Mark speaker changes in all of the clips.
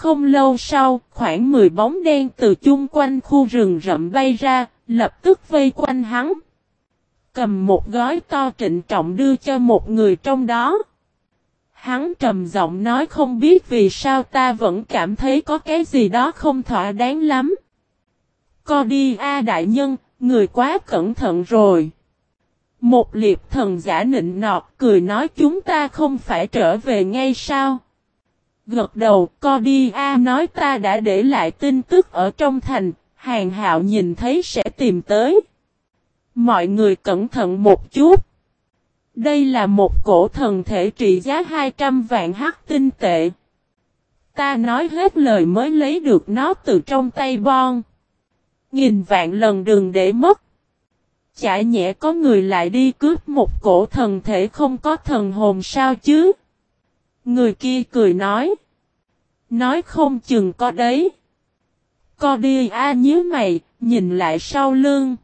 Speaker 1: Không lâu sau, khoảng 10 bóng đen từ chung quanh khu rừng rậm bay ra, lập tức vây quanh hắn. Cầm một gói to trịnh trọng đưa cho một người trong đó. Hắn trầm giọng nói không biết vì sao ta vẫn cảm thấy có cái gì đó không thỏa đáng lắm. Co đi a đại nhân, người quá cẩn thận rồi. Một liệp thần giả nịnh nọt cười nói chúng ta không phải trở về ngay sao. Gật đầu, co đi a nói ta đã để lại tin tức ở trong thành, Hàn Hạo nhìn thấy sẽ tìm tới. Mọi người cẩn thận một chút. Đây là một cổ thần thể trị giá 200 vạn hắc tinh tệ. Ta nói hết lời mới lấy được nó từ trong tay Bon. 1000 vạn lần đừng để mất. Chả nhẽ có người lại đi cướp một cổ thần thể không có thần hồn sao chứ? Người kia cười nói. Nói không chừng có đấy. Co đi a nhíu mày, nhìn lại sau lưng.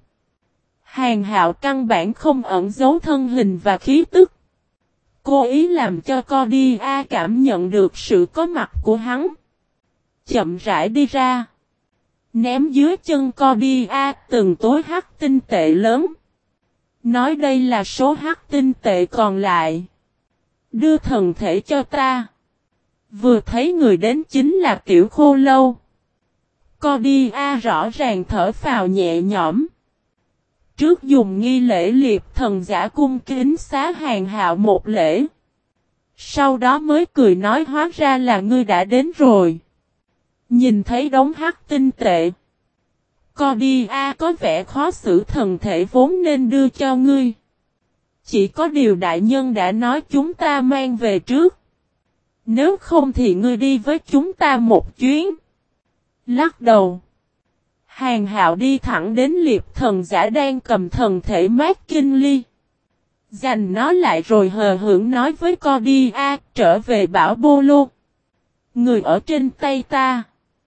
Speaker 1: Hàn Hạo căn bản không ẩn giấu thân hình và khí tức. Cố ý làm cho Co đi a cảm nhận được sự có mặt của hắn. Chậm rãi đi ra. Ném dưới chân Co đi a từng tối hắc tinh tệ lớn. Nói đây là số hắc tinh tệ còn lại. Đưa thần thể cho ta. Vừa thấy người đến chính là Tiểu Khô Lâu. Co đi a rõ ràng thở phào nhẹ nhõm. Trước dùng nghi lễ liệp thần giả cung kính xá Hàn Hạo một lễ. Sau đó mới cười nói hóa ra là ngươi đã đến rồi. Nhìn thấy đống hắc tinh tệ. Co đi a có vẻ khó xử thần thể vốn nên đưa cho ngươi. Chỉ có điều đại nhân đã nói chúng ta mang về trước. Nếu không thì ngươi đi với chúng ta một chuyến. Lắc đầu. Hàn Hạo đi thẳng đến liệp thần giả đang cầm thần thể mát kinh ly. Giành nó lại rồi hờ hững nói với Co đi a trở về bảo Bô Lô. Người ở trên tay ta.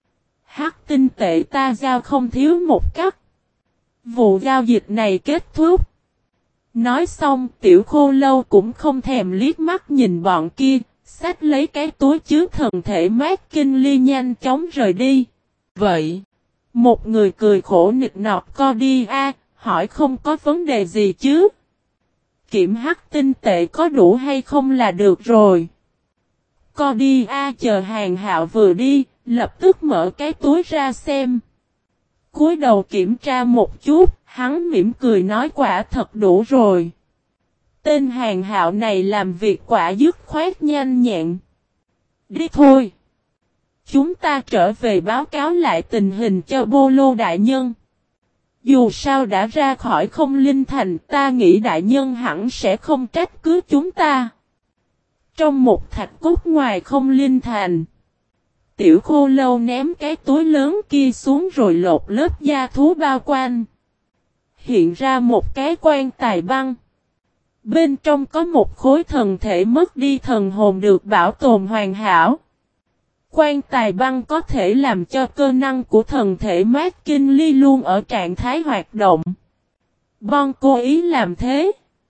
Speaker 1: Hắc tinh tệ ta giao không thiếu một cắt. Vụ giao dịch này kết thúc. Nói xong Tiểu Khô Lâu cũng không thèm liếc mắt nhìn bọn kia. Xách lấy cái túi chứa thần thể mát kinh ly nhanh chóng rời đi. Vậy, một người cười khổ nịnh nọt Co đi a hỏi không có vấn đề gì chứ. Kiểm hắc tinh tệ có đủ hay không là được rồi. Co đi a chờ Hàn Hạo vừa đi, lập tức mở cái túi ra xem. Cúi đầu kiểm tra một chút, hắn mỉm cười nói quả thật đủ rồi. Tên Hàn Hạo này làm việc quả dứt khoát nhanh nhẹn. Đi thôi. Chúng ta trở về báo cáo lại tình hình cho Bô Lô đại nhân. Dù sao đã ra khỏi không linh thành, ta nghĩ đại nhân hẳn sẽ không trách cứ chúng ta. Trong một thạch cốt ngoài không linh thành, Tiểu Khô Lâu ném cái túi lớn kia xuống rồi lột lớp da thú bao quanh. Hiện ra một cái quan tài băng. Bên trong có một khối thần thể mất đi thần hồn được bảo tồn hoàn hảo. Quan tài băng có thể làm cho cơ năng của thần thể mát kinh ly luôn ở trạng thái hoạt động. Bon cố ý làm thế.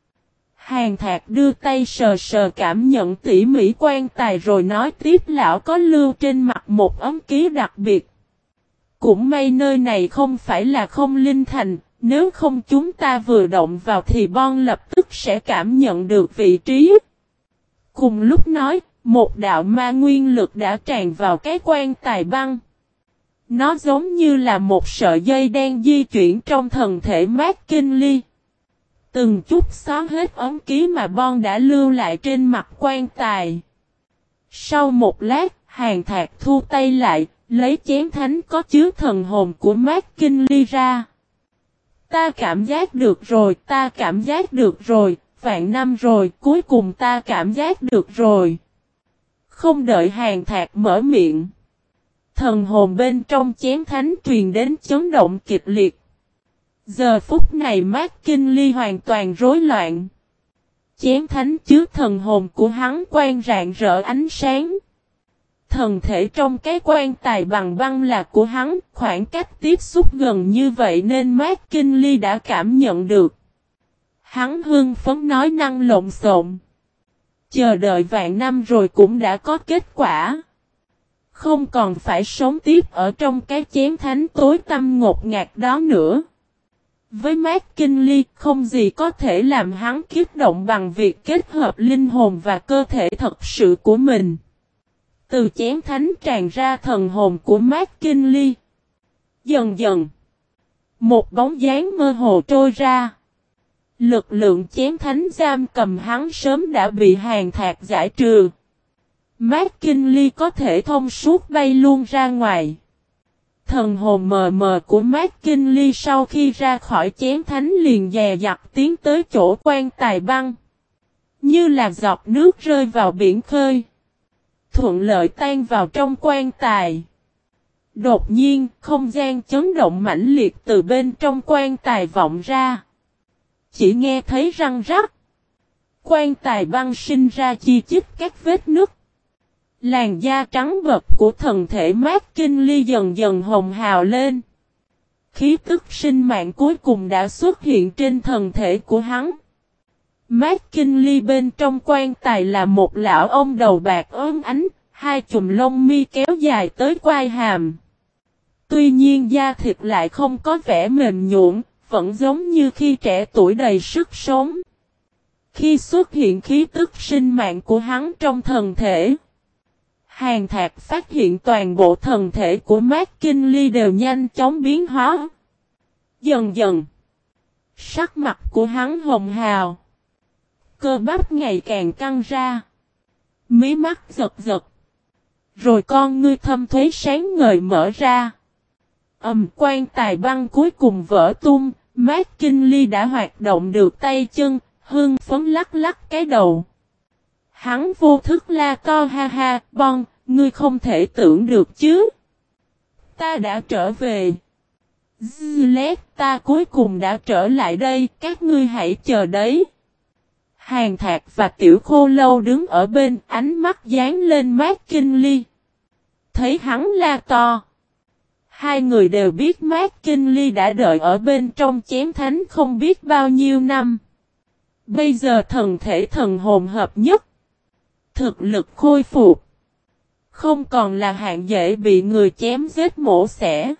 Speaker 1: Hàn Thạc đưa tay sờ sờ cảm nhận tỉ mỉ quan tài rồi nói tiếp lão có lưu trên mặt một ấm ký đặc biệt. Cũng may nơi này không phải là không linh thành, nếu không chúng ta vừa động vào thì Bon lập tức sẽ cảm nhận được vị trí. Cùng lúc nói, một đạo ma nguyên lực đã tràn vào cái quan tài băng. Nó giống như là một sợi dây đen di chuyển trong thần thể mát kinh ly. Từng chút xóa hết ấm ký mà Bon đã lưu lại trên mặt quan tài. Sau một lát, Hàn Thạc thu tay lại, lấy chén thánh có chứa thần hồn của mát kinh ly ra. Ta cảm giác được rồi, ta cảm giác được rồi, vạn năm rồi, cuối cùng ta cảm giác được rồi. Không đợi Hàn Thạc mở miệng. Thần hồn bên trong chén thánh truyền đến chấn động kịch liệt. Giờ phút này mát kinh ly hoàn toàn rối loạn. Chén thánh chứa thần hồn của hắn quang rạng rỡ ánh sáng. Thần thể trong cái quan tài bằng băng là của hắn, khoảng cách tiếp xúc gần như vậy nên mát kinh ly đã cảm nhận được. Hắn hưng phấn nói năng lộn xộn. Chờ đợi vạn năm rồi cũng đã có kết quả. Không còn phải sống tiếp ở trong cái chén thánh tối tăm ngột ngạt đó nữa. Với McKinley, không gì có thể làm hắn kích động bằng việc kết hợp linh hồn và cơ thể thật sự của mình. Từ chén thánh tràn ra thần hồn của McKinley. Dần dần, một bóng dáng mơ hồ trôi ra. Lực lượng chén thánh giam cầm hắn sớm đã bị Hàn Thạc giải trừ. McKinley có thể thông suốt bay luôn ra ngoài. Thần hồn mờ mờ của McKinley sau khi ra khỏi chén thánh liền dè dặt tiến tới chỗ quan tài băng. Như là giọt nước rơi vào biển khơi. Thuận lợi tan vào trong quan tài. Đột nhiên, không gian chấn động mãnh liệt từ bên trong quan tài vọng ra. Chỉ nghe thấy răng rắc. Quan tài băng sinh ra chi chít các vết nứt. Làn da trắng bệch của thần thể McKinley dần dần hồng hào lên. Khí tức sinh mạng cuối cùng đã xuất hiện trên thần thể của hắn. McKinley bên trong quan tài là một lão ông đầu bạc ốm ánh, hai chùm lông mi kéo dài tới quai hàm. Tuy nhiên da thịt lại không có vẻ mềm nhũn, vẫn giống như khi trẻ tuổi đầy sức sống. Khi xuất hiện khí tức sinh mạng của hắn trong thần thể, Hàn Thạc phát hiện toàn bộ thần thể của McKinley đều nhanh chóng biến hóa. Dần dần, sắc mặt của hắn hồng hào. Cơ bắp ngày càng căng ra. Mí mắt giật giật. Rồi con ngươi thâm thúy sáng ngời mở ra. Quan tài băng cuối cùng vỡ tung. McKinley đã hoạt động được tay chân. Hưng phấn lắc lắc cái đầu. Hắn vô thức la to ha ha. Bon, ngươi không thể tưởng được chứ. Ta đã trở về. Zlet, ta cuối cùng đã trở lại đây. Các ngươi hãy chờ đấy. Hàn Thạc và Tiểu Khô Lâu đứng ở bên, ánh mắt dán lên McKinley. Thấy hắn la to. Hai người đều biết McKinley đã đợi ở bên trong chén thánh không biết bao nhiêu năm. Bây giờ thần thể thần hồn hợp nhất. Thực lực khôi phục. Không còn là hạng dễ bị người chém giết mổ xẻ.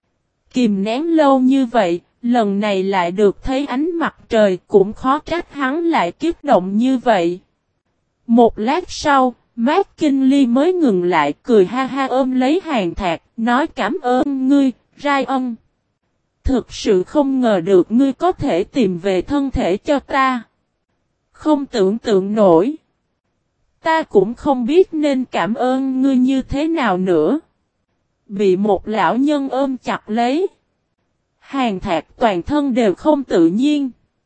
Speaker 1: Kìm nén lâu như vậy. Lần này lại được thấy ánh mặt trời cũng khó trách hắn lại kích động như vậy. Một lát sau, McKinley mới ngừng lại cười ha ha ôm lấy Hàn Thạc, nói cảm ơn ngươi, Ryan. Thực sự không ngờ được ngươi có thể tìm về thân thể cho ta. Không tưởng tượng nổi. Ta cũng không biết nên cảm ơn ngươi như thế nào nữa. Bị một lão nhân ôm chặt lấy. Hàn Thạc toàn thân đều không tự nhiên.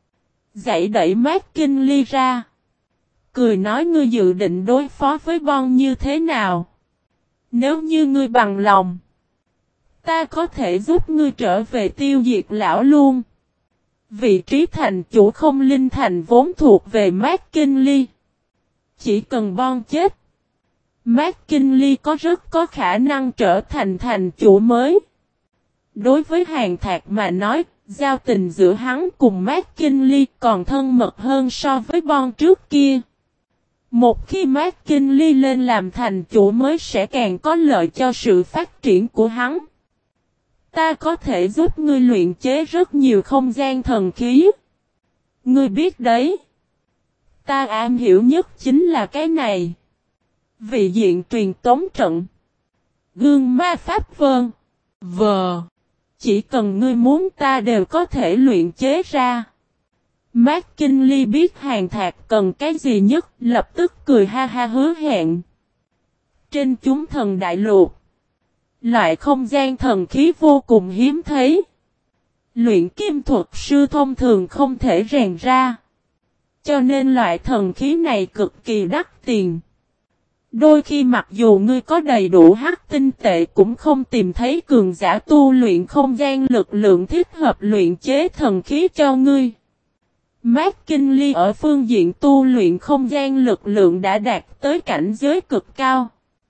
Speaker 1: Dãy đẩy McKinley ra. Cười nói ngươi dự định đối phó với Bon như thế nào? Nếu như ngươi bằng lòng, ta có thể giúp ngươi trở về tiêu diệt lão luôn. Vị trí thành chủ không linh thành vốn thuộc về McKinley. Chỉ cần Bon chết, McKinley rất có khả năng trở thành thành chủ mới. Đối với Hàn Thạc mà nói, giao tình giữa hắn cùng McKinley còn thân mật hơn so với Bon trước kia. Một khi McKinley lên làm thành chủ mới sẽ càng có lợi cho sự phát triển của hắn. Ta có thể giúp ngươi luyện chế rất nhiều không gian thần khí. Ngươi biết đấy. Ta am hiểu nhất chính là cái này. Vị diện truyền tống trận. Gương ma pháp vân. Vờ. Chỉ cần ngươi muốn ta đều có thể luyện chế ra. McKinley biết Hàn Thạc cần cái gì nhất, lập tức cười ha ha hứa hẹn. Trên chúng thần đại lục, loại không gian thần khí vô cùng hiếm thấy. Luyện kim thuật sư thông thường không thể rèn ra. Cho nên loại thần khí này cực kỳ đắt tiền. Đôi khi mặc dù ngươi có đầy đủ hắc tinh tệ cũng không tìm thấy cường giả tu luyện không gian lực lượng thích hợp luyện chế thần khí cho ngươi. McKinley ở phương diện tu luyện không gian lực lượng đã đạt tới cảnh giới cực cao.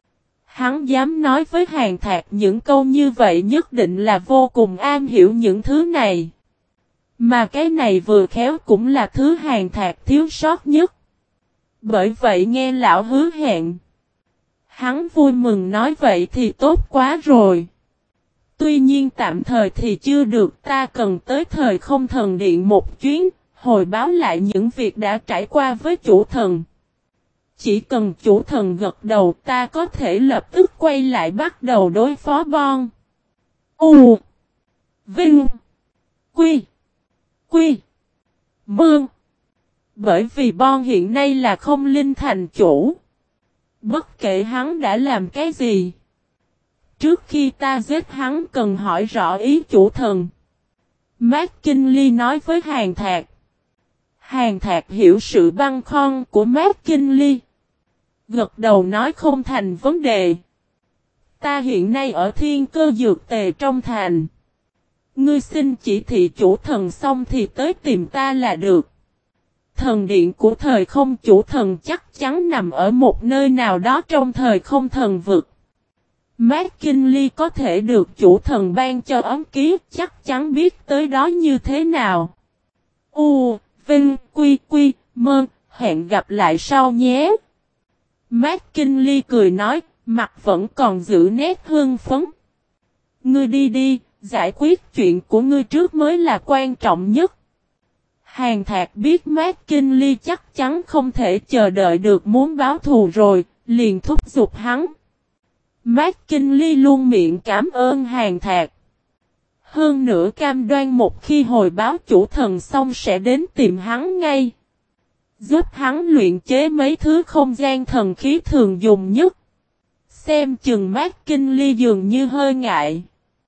Speaker 1: Hắn dám nói với Hàn Thạc những câu như vậy nhất định là vô cùng am hiểu những thứ này. Mà cái này vừa khéo cũng là thứ Hàn Thạc thiếu sót nhất. Bởi vậy nghe lão hứa hẹn, Hắn vui mừng nói vậy thì tốt quá rồi. Tuy nhiên tạm thời thì chưa được, ta cần tới thời không thần điện một chuyến, hồi báo lại những việc đã trải qua với chủ thần. Chỉ cần chủ thần gật đầu ta có thể lập tức quay lại bắt đầu đối phó Bon. U. Vinh. Quy. Quy. Mương. Bởi vì Bon hiện nay là không linh thành chủ. Bất kể hắn đã làm cái gì. Trước khi ta giết hắn cần hỏi rõ ý chủ thần. McKinley nói với Hàn Thạc. Hàn Thạc hiểu sự băn khoăn của McKinley. Gật đầu nói không thành vấn đề. Ta hiện nay ở Thiên Cơ Dược Tề trong thành. Ngươi xin chỉ thị chủ thần xong thì tới tìm ta là được. Thần điện của thời không chủ thần chắc chắn nằm ở một nơi nào đó trong thời không thần vực. McKinley có thể được chủ thần ban cho ấm ký, chắc chắn biết tới đó như thế nào. U, Vinh, Quy, Quy, Mơ, hẹn gặp lại sau nhé. McKinley cười nói, mặt vẫn còn giữ nét hưng phấn. Ngươi đi đi, giải quyết chuyện của ngươi trước mới là quan trọng nhất. Hàn Thạc biết McKinley chắc chắn không thể chờ đợi được muốn báo thù rồi, liền thúc giục hắn. McKinley luôn miệng cảm ơn Hàn Thạc. Hơn nữa cam đoan một khi hồi báo chủ thần xong sẽ đến tìm hắn ngay. Giúp hắn luyện chế mấy thứ không gian thần khí thường dùng nhất. Xem chừng McKinley dường như hơi ngại.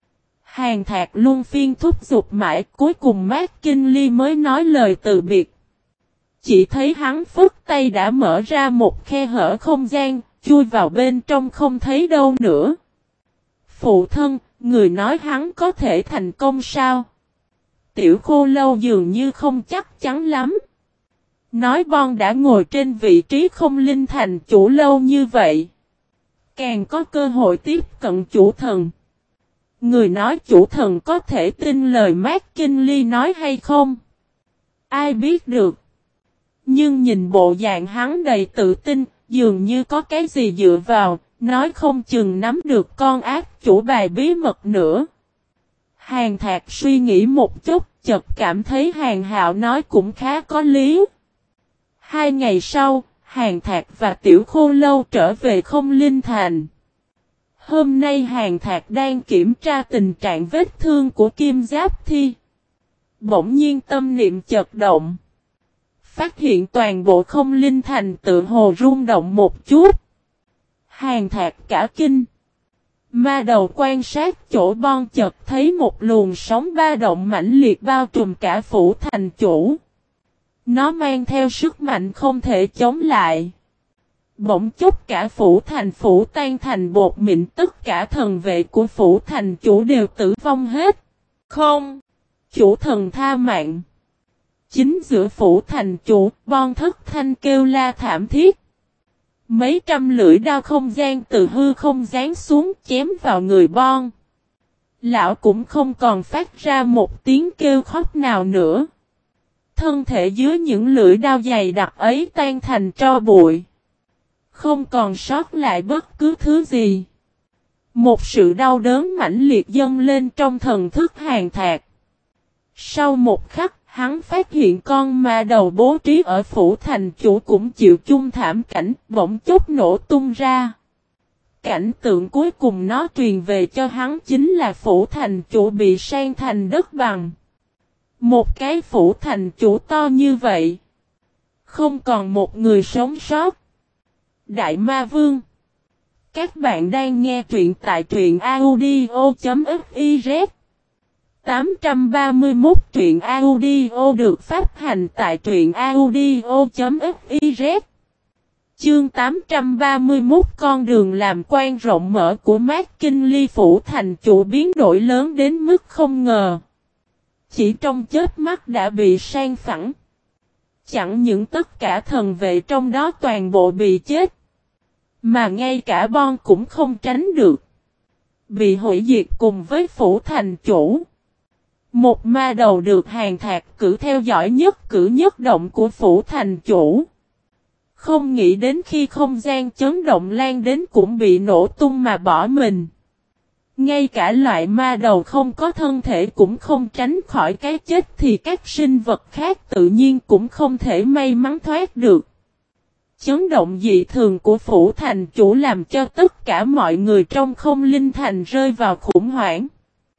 Speaker 1: Hàn Thạc luôn phiên thúc giục mãi, cuối cùng McKinley mới nói lời từ biệt. Chỉ thấy hắn phất tay đã mở ra một khe hở không gian, chui vào bên trong không thấy đâu nữa. Phụ thân, người nói hắn có thể thành công sao? Tiểu Khô Lâu dường như không chắc chắn lắm. Nói Bon đã ngồi trên vị trí không linh thành chủ lâu như vậy. Càng có cơ hội tiếp cận chủ thần. Người nói chủ thần có thể tin lời McKinley nói hay không? Ai biết được. Nhưng nhìn bộ dạng hắn đầy tự tin, dường như có cái gì dựa vào, nói không chừng nắm được con ác chủ bài bí mật nữa. Hàn Thạc suy nghĩ một chút, chợt cảm thấy Hàn Hạo nói cũng khá có lý. 2 ngày sau, Hàn Thạc và Tiểu Khô Lâu trở về không linh thành. Hôm nay Hàn Thạc đang kiểm tra tình trạng vết thương của Kim Giáp Thi. Bỗng nhiên tâm niệm chợt động. Phát hiện toàn bộ không linh thành tự hồ rung động một chút. Hàn Thạc cả kinh. Ma đầu quan sát chỗ Bon chợt thấy một luồng sóng ba động mãnh liệt bao trùm cả phủ thành chủ. Nó mang theo sức mạnh không thể chống lại. Bỗng chốc cả phủ tan thành bột mịn, tất cả thần vệ của phủ thành chủ đều tử vong hết. Không! Chủ thần tha mạng. Chính giữa phủ thành chủ, Bon thất thanh kêu la thảm thiết. Mấy trăm lưỡi đao không gian từ hư không giáng xuống chém vào người Bon. Lão cũng không còn phát ra một tiếng kêu khóc nào nữa. Thân thể dưới những lưỡi đao dày đặc ấy tan thành tro bụi. Không còn sót lại bất cứ thứ gì. Một sự đau đớn mãnh liệt dâng lên trong thần thức Hàn Thạc. Sau một khắc, hắn phát hiện con ma đầu bố trí ở phủ thành chủ cũng chịu chung thảm cảnh, bỗng chốc nổ tung ra. Cảnh tượng cuối cùng nó truyền về cho hắn chính là phủ thành chủ bị san thành đất bằng. Một cái phủ thành chủ to như vậy. Không còn một người sống sót. Đại Ma Vương. Các bạn đang nghe truyện tại truyện audio.fiz. 831 truyện audio được phát hành tại truyện audio.fiz. Chương 831 con đường làm quan rộng mở của McKinley phủ thành chủ biến đổi lớn đến mức không ngờ. Chỉ trong chớp mắt đã bị san phẳng. Chẳng những tất cả thần vệ trong đó toàn bộ bị chết. Mà ngay cả Bon cũng không tránh được. Bị hủy diệt cùng với phủ thành chủ. Một ma đầu được Hàn Thạc cử theo dõi nhất cử nhất động của phủ thành chủ. Không nghĩ đến khi không gian chấn động lan đến cũng bị nổ tung mà bỏ mình. Ngay cả loại ma đầu không có thân thể cũng không tránh khỏi cái chết thì các sinh vật khác tự nhiên cũng không thể may mắn thoát được. Chấn động dị thường của phủ thành chủ làm cho tất cả mọi người trong không linh thành rơi vào khủng hoảng.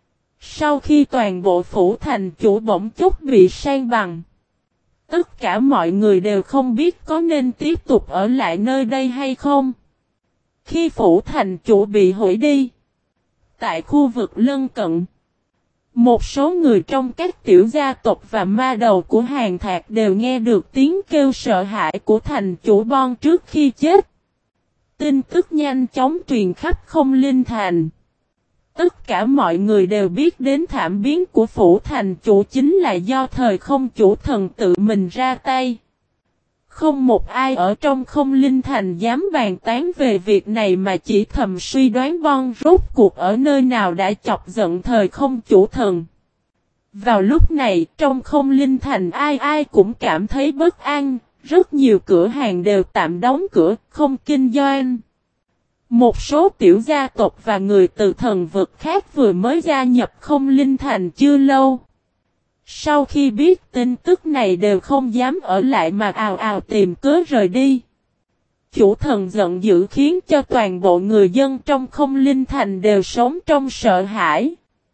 Speaker 1: Sau khi toàn bộ phủ thành chủ bỗng chốc bị san bằng, tất cả mọi người đều không biết có nên tiếp tục ở lại nơi đây hay không. Khi phủ thành chủ bị hủy đi, tại khu vực lân cận, một số người trong các tiểu gia tộc và ma đầu của Hàn Thạc đều nghe được tiếng kêu sợ hãi của thành chủ Bon trước khi chết. Tin tức nhanh chóng truyền khắp không linh thành. Tất cả mọi người đều biết đến thảm biến của phủ thành chủ chính là do thời không chủ thần tự mình ra tay. Không một ai ở trong không linh thành dám bàn tán về việc này mà chỉ thầm suy đoán Bon rốt cuộc ở nơi nào đã chọc giận thời không chủ thần. Vào lúc này trong không linh thành ai ai cũng cảm thấy bất an, rất nhiều cửa hàng đều tạm đóng cửa, không kinh doanh. Một số tiểu gia tộc và người từ thần vực khác vừa mới gia nhập không linh thành chưa lâu. Sau khi biết tin tức này đều không dám ở lại mà ào ào tìm cớ rời đi. Chủ thần giận dữ khiến cho toàn bộ người dân trong không linh thành đều sống trong sợ hãi.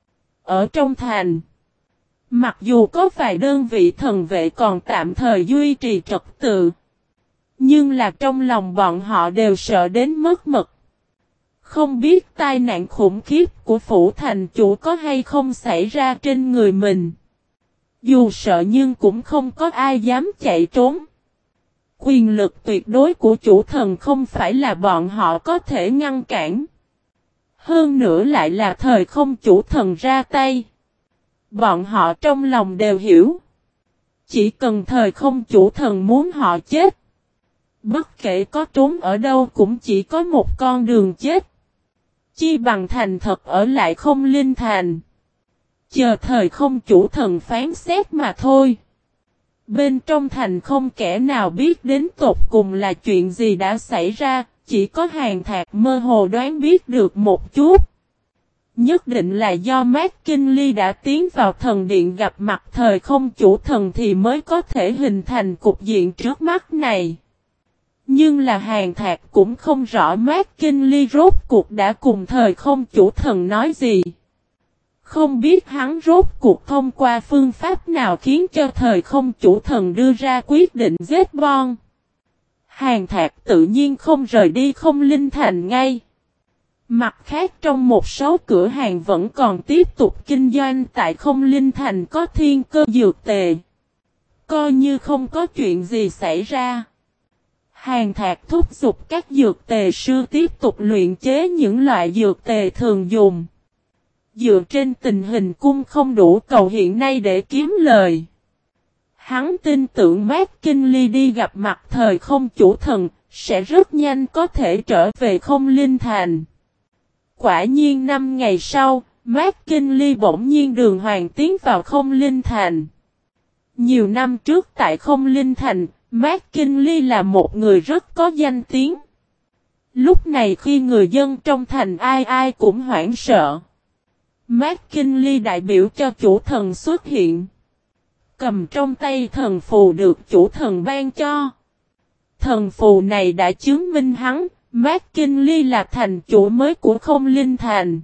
Speaker 1: Ở trong thành, mặc dù có vài đơn vị thần vệ còn tạm thời duy trì trật tự, nhưng là trong lòng bọn họ đều sợ đến mất mật. Không biết tai nạn khủng khiếp của phủ thành chủ có hay không xảy ra trên người mình. Dù sợ nhưng cũng không có ai dám chạy trốn. Quyền lực tuyệt đối của chủ thần không phải là bọn họ có thể ngăn cản. Hơn nữa lại là thời không chủ thần ra tay. Bọn họ trong lòng đều hiểu. Chỉ cần thời không chủ thần muốn họ chết. Bất kể có trốn ở đâu cũng chỉ có một con đường chết. Chi bằng thành thật ở lại không linh thành. Chờ thời không chủ thần phán xét mà thôi. Bên trong thành không kẻ nào biết đến tột cùng là chuyện gì đã xảy ra, chỉ có Hàn Thạc mơ hồ đoán biết được một chút. Nhất định là do Mát Kinh Ly đã tiến vào thần điện gặp mặt thời không chủ thần thì mới có thể hình thành cục diện trước mắt này. Nhưng là Hàn Thạc cũng không rõ Mát Kinh Ly rốt cuộc đã cùng thời không chủ thần nói gì. Không biết hắn rốt cuộc thông qua phương pháp nào khiến cho thời không chủ thần đưa ra quyết định giết Bon. Hàn Thạc tự nhiên không rời đi không linh thành ngay. Mặt khác trong một số cửa hàng vẫn còn tiếp tục kinh doanh tại không linh thành có thiên cơ dược tề. Coi như không có chuyện gì xảy ra. Hàn Thạc thúc giục các dược tề sư tiếp tục luyện chế những loại dược tề thường dùng. Dựa trên tình hình cung không đủ cầu hiện nay để kiếm lời. Hắn tin tưởng Mát Kinh Ly đi gặp mặt thời không chủ thần, sẽ rất nhanh có thể trở về không linh thành. Quả nhiên 5 ngày sau, Mát Kinh Ly bỗng nhiên đường hoàng tiến vào không linh thành. Nhiều năm trước tại không linh thành, Mát Kinh Ly là một người rất có danh tiếng. Lúc này khi người dân trong thành ai ai cũng hoảng sợ. Mát Kinh Ly đại biểu cho chủ thần xuất hiện. Cầm trong tay thần phù được chủ thần ban cho. Thần phù này đã chứng minh hắn, Mát Kinh Ly là thành chủ mới của không linh thành.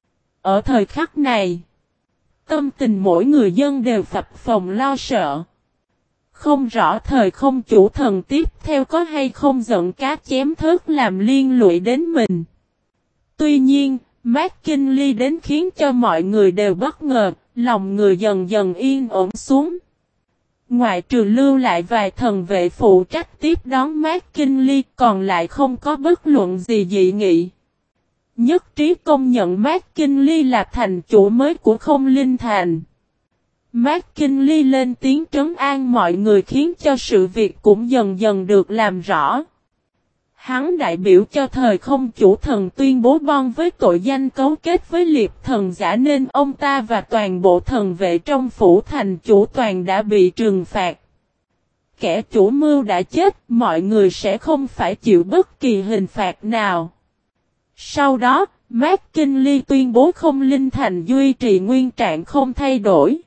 Speaker 1: Ở thời khắc này, tâm tình mỗi người dân đều phập phồng lo sợ. Không rõ thời không chủ thần tiếp theo có hay không giận cá chém thớt làm liên lụy đến mình. Tuy nhiên, Mát Kinh Ly đến khiến cho mọi người đều bất ngờ, lòng người dần dần yên ổn xuống. Ngoại trừ lưu lại vài thần vệ phụ trách tiếp đón Mát Kinh Ly còn lại không có bất luận gì dị nghị. Nhất trí công nhận Mát Kinh Ly là thành chủ mới của không linh thành. Mát Kinh Ly lên tiếng trấn an mọi người khiến cho sự việc cũng dần dần được làm rõ. Hắn đại biểu cho thời không chủ thần tuyên bố Bon với tội danh cấu kết với liệp thần giả nên ông ta và toàn bộ thần vệ trong phủ thành chủ toàn đã bị trừng phạt. kẻ chủ mưu đã chết, mọi người sẽ không phải chịu bất kỳ hình phạt nào. Sau đó, McKinley tuyên bố không linh thành duy trì nguyên trạng không thay đổi.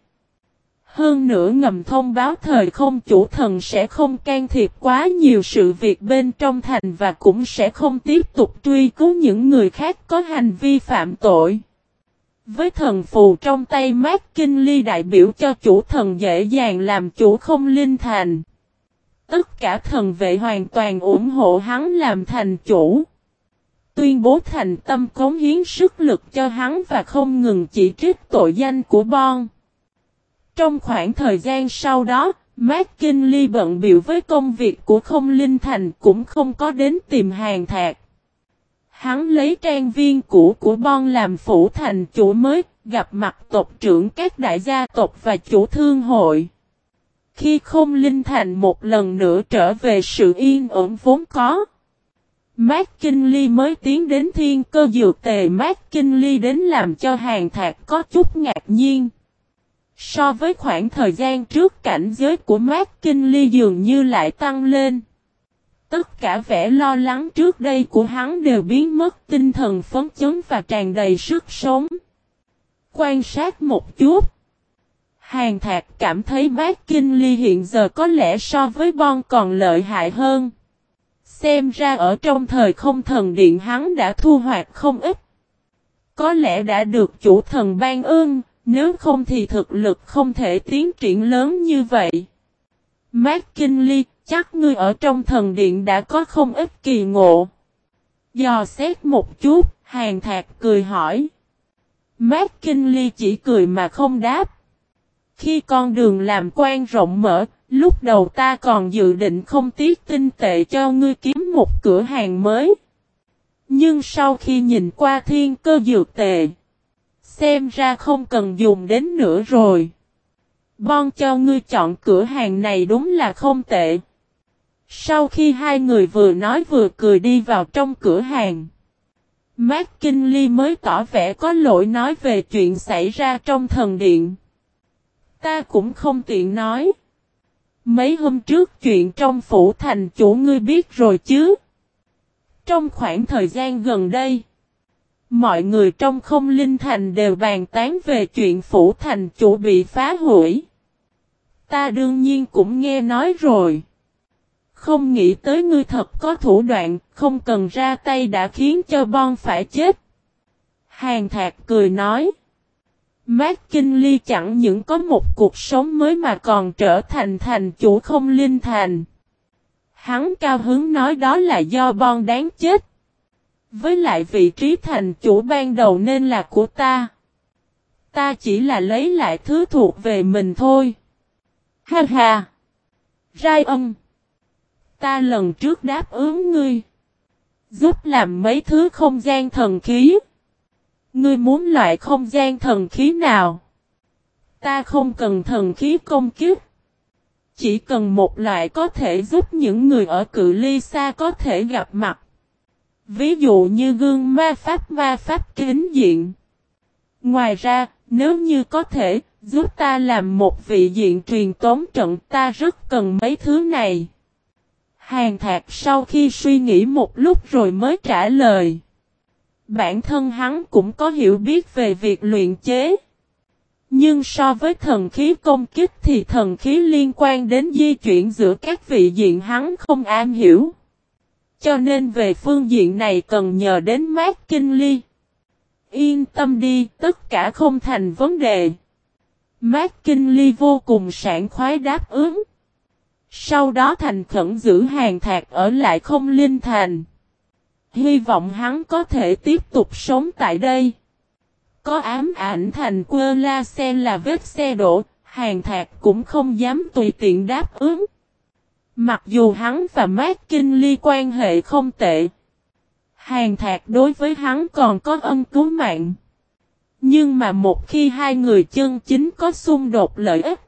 Speaker 1: Hơn nữa ngầm thông báo thời không chủ thần sẽ không can thiệp quá nhiều sự việc bên trong thành và cũng sẽ không tiếp tục truy cứu những người khác có hành vi phạm tội. Với thần phù trong tay, McKinley đại biểu cho chủ thần dễ dàng làm chủ không linh thành. Tất cả thần vệ hoàn toàn ủng hộ hắn làm thành chủ. Tuyên bố thành tâm cống hiến sức lực cho hắn và không ngừng chỉ trích tội danh của Bond. Trong khoảng thời gian sau đó, McKinley bận bịu với công việc của không linh thành cũng không có đến tìm Hàn Thạc. Hắn lấy trang viên cũ của Bond làm phủ thành chủ mới, gặp mặt tộc trưởng các đại gia tộc và chủ thương hội. Khi không linh thành một lần nữa trở về sự yên ổn vốn có, McKinley mới tiến đến thiên cơ dược tề. McKinley đến làm cho Hàn Thạc có chút ngạc nhiên. So với khoảng thời gian trước, cảnh giới của McKinley dường như lại tăng lên. Tất cả vẻ lo lắng trước đây của hắn đều biến mất, tinh thần phấn chấn và tràn đầy sức sống. Quan sát một chút, Hàn Thạc cảm thấy McKinley hiện giờ có lẽ so với Bond còn lợi hại hơn. Xem ra ở trong thời không thần điện hắn đã thu hoạch không ít. Có lẽ đã được chủ thần ban ơn, nếu không thì thực lực không thể tiến triển lớn như vậy. McKinley, chắc ngươi ở trong thần điện đã có không ít kỳ ngộ. Dò xét một chút, Hàn Thạc cười hỏi. McKinley chỉ cười mà không đáp. Khi con đường làm quan rộng mở, lúc đầu ta còn dự định không tiếc tinh tệ cho ngươi kiếm một cửa hàng mới. Nhưng sau khi nhìn qua thiên cơ dược tề, xem ra không cần dùng đến nữa rồi. Bond cho ngươi chọn cửa hàng này đúng là không tệ. Sau khi hai người vừa nói vừa cười đi vào trong cửa hàng, McKinley mới tỏ vẻ có lỗi nói về chuyện xảy ra trong thần điện. Ta cũng không tiện nói. Mấy hôm trước chuyện trong phủ thành chủ ngươi biết rồi chứ. Trong khoảng thời gian gần đây, mọi người trong không linh thành đều bàn tán về chuyện phủ thành chủ bị phá hủy. Ta đương nhiên cũng nghe nói rồi. Không nghĩ tới ngươi thật có thủ đoạn, không cần ra tay đã khiến cho Bond phải chết. Hàn Thạc cười nói. McKinley chẳng những có một cuộc sống mới mà còn trở thành thành chủ không linh thành. Hắn cao hứng nói đó là do Bond đáng chết. Với lại vị trí thành chủ ban đầu nên là của ta. Ta chỉ là lấy lại thứ thuộc về mình thôi. Ha ha. Ryan. Ta lần trước đáp ứng ngươi, giúp làm mấy thứ không gian thần khí. Ngươi muốn loại không gian thần khí nào? Ta không cần thần khí công kiếp. Chỉ cần một loại có thể giúp những người ở cự ly xa có thể gặp mặt. Ví dụ như gương ma pháp kính diện. Ngoài ra, nếu như có thể, giúp ta làm một vị diện truyền tống trận, ta rất cần mấy thứ này. Hàn Thạc sau khi suy nghĩ một lúc rồi mới trả lời. Bản thân hắn cũng có hiểu biết về việc luyện chế. Nhưng so với thần khí công kích thì thần khí liên quan đến di chuyển giữa các vị diện hắn không am hiểu. Cho nên về phương diện này cần nhờ đến McKinley. Yên tâm đi, tất cả không thành vấn đề. McKinley vô cùng sảng khoái đáp ứng. Sau đó thành khẩn giữ Hàn Thạc ở lại không linh thành. Hy vọng hắn có thể tiếp tục sống tại đây. Có ám ảnh thành quơ la sen là vết xe đổ, Hàn Thạc cũng không dám tùy tiện đáp ứng. Mặc dù hắn và McKinley quan hệ không tệ, Hàn Thạc đối với hắn còn có ân cứu mạng. Nhưng mà một khi hai người chân chính có xung đột lợi ích,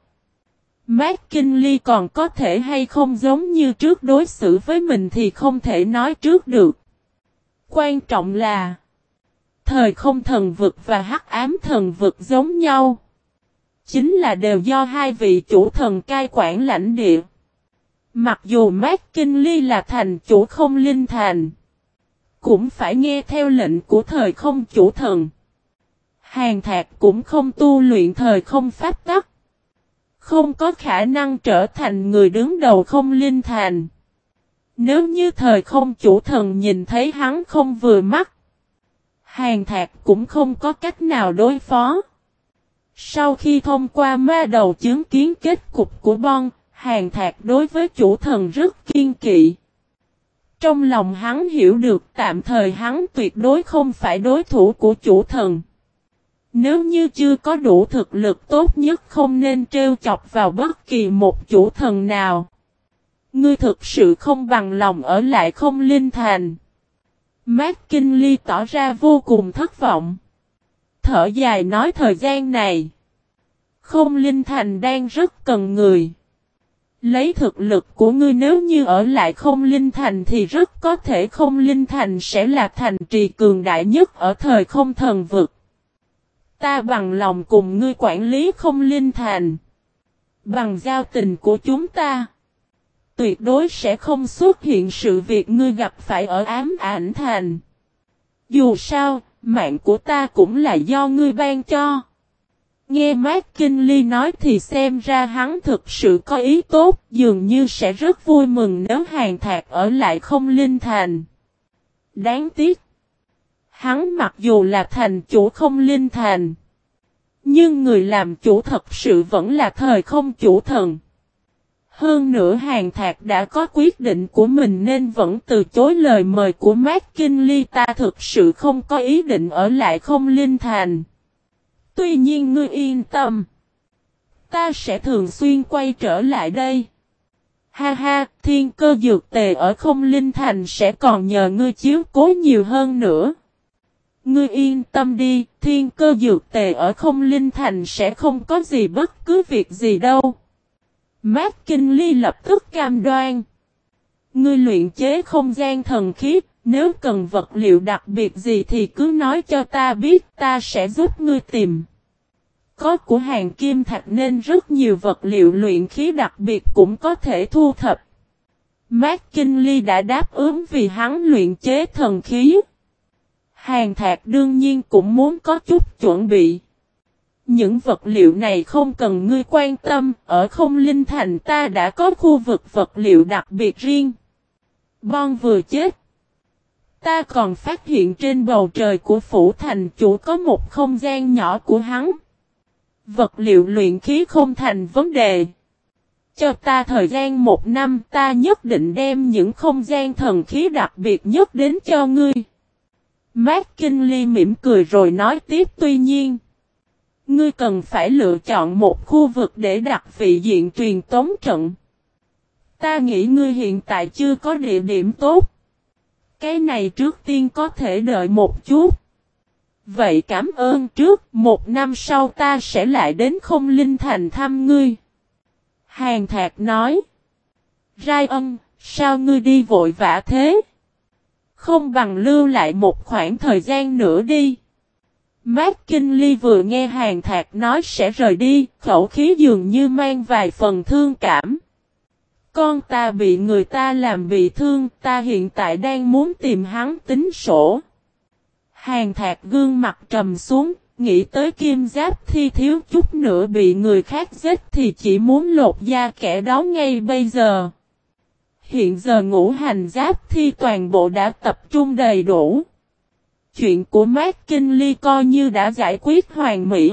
Speaker 1: McKinley còn có thể hay không giống như trước đối xử với mình thì không thể nói trước được. Quan trọng là thời không thần vực và hắc ám thần vực giống nhau. Chính là đều do hai vị chủ thần cai quản lãnh địa. Mặc dù McKinley là thành chủ không linh thành, cũng phải nghe theo lệnh của thời không chủ thần. Hàn Thạc cũng không tu luyện thời không pháp tắc, không có khả năng trở thành người đứng đầu không linh thành. Nếu như thời không chủ thần nhìn thấy hắn không vừa mắt, Hàn Thạc cũng không có cách nào đối phó. Sau khi thông qua ma đầu chứng kiến kết cục của Bon, Hàn Thạc đối với chủ thần rất kiên kỵ. Trong lòng hắn hiểu được tạm thời hắn tuyệt đối không phải đối thủ của chủ thần. Nếu như chưa có đủ thực lực tốt nhất không nên trêu chọc vào bất kỳ một chủ thần nào. Ngươi thực sự không bằng lòng ở lại không linh thành. McKinley tỏ ra vô cùng thất vọng. Thở dài nói thời gian này, không linh thành đang rất cần người. Lấy thực lực của ngươi nếu như ở lại không linh thành thì rất có thể không linh thành sẽ là thành trì cường đại nhất ở thời không thần vực. Ta bằng lòng cùng ngươi quản lý không linh thành. Bằng giao tình của chúng ta, tuyệt đối sẽ không xuất hiện sự việc ngươi gặp phải ở ám ảnh thành. Dù sao, mạng của ta cũng là do ngươi ban cho. Nghe McKinley nói thì xem ra hắn thực sự có ý tốt, dường như sẽ rất vui mừng nếu Hàn Thạc ở lại không linh thành. Đáng tiếc, hắn mặc dù là thành chủ không linh thành, nhưng người làm chủ thật sự vẫn là thời không chủ thần. Hơn nữa Hàn Thạc đã có quyết định của mình nên vẫn từ chối lời mời của McKinley. Ta thực sự không có ý định ở lại không linh thành. Tuy nhiên ngươi yên tâm, ta sẽ thường xuyên quay trở lại đây. Ha ha, thiên cơ dược tề ở không linh thành sẽ còn nhờ ngươi chiếu cố nhiều hơn nữa. Ngươi yên tâm đi, thiên cơ dược tề ở không linh thành sẽ không có gì bất cứ việc gì đâu. McKinley lập tức cam đoan. Ngươi luyện chế không gian thần khí, nếu cần vật liệu đặc biệt gì thì cứ nói cho ta biết, ta sẽ giúp ngươi tìm. Có của hàng kim thạch nên rất nhiều vật liệu luyện khí đặc biệt cũng có thể thu thập. McKinley đã đáp ứng vì hắn luyện chế thần khí. Hàn Thạc đương nhiên cũng muốn có chút chuẩn bị. Những vật liệu này không cần ngươi quan tâm, ở không linh thành ta đã có khu vực vật liệu đặc biệt riêng. Bon vừa chết, ta còn phát hiện trên bầu trời của phủ thành chủ có một không gian nhỏ của hắn. Vật liệu luyện khí không thành vấn đề. Cho ta thời gian 1 năm, ta nhất định đem những không gian thần khí đặc biệt nhất đến cho ngươi. McKinley mỉm cười rồi nói tiếp, tuy nhiên, ngươi cần phải lựa chọn một khu vực để đặt vị diện truyền tống trận. Ta nghĩ ngươi hiện tại chưa có địa điểm tốt. Cái này trước tiên có thể đợi một chút. Vậy cảm ơn trước, 1 năm sau ta sẽ lại đến không linh thành thăm ngươi. Hàn Thạc nói. Ryan, sao ngươi đi vội vã thế? Không bằng lưu lại một khoảng thời gian nữa đi. McKinley vừa nghe Hàn Thạc nói sẽ rời đi, khẩu khí dường như mang vài phần thương cảm. Con ta bị người ta làm bị thương, ta hiện tại đang muốn tìm hắn tính sổ. Hàn Thạc gương mặt trầm xuống, nghĩ tới Kim Giáp Thi thiếu chút nữa bị người khác giết thì chỉ muốn lột da kẻ đó ngay bây giờ. Hiện giờ ngũ hành Giáp Thi toàn bộ đã tập trung đầy đủ. Chuyện của McKinley coi như đã giải quyết hoàn mỹ.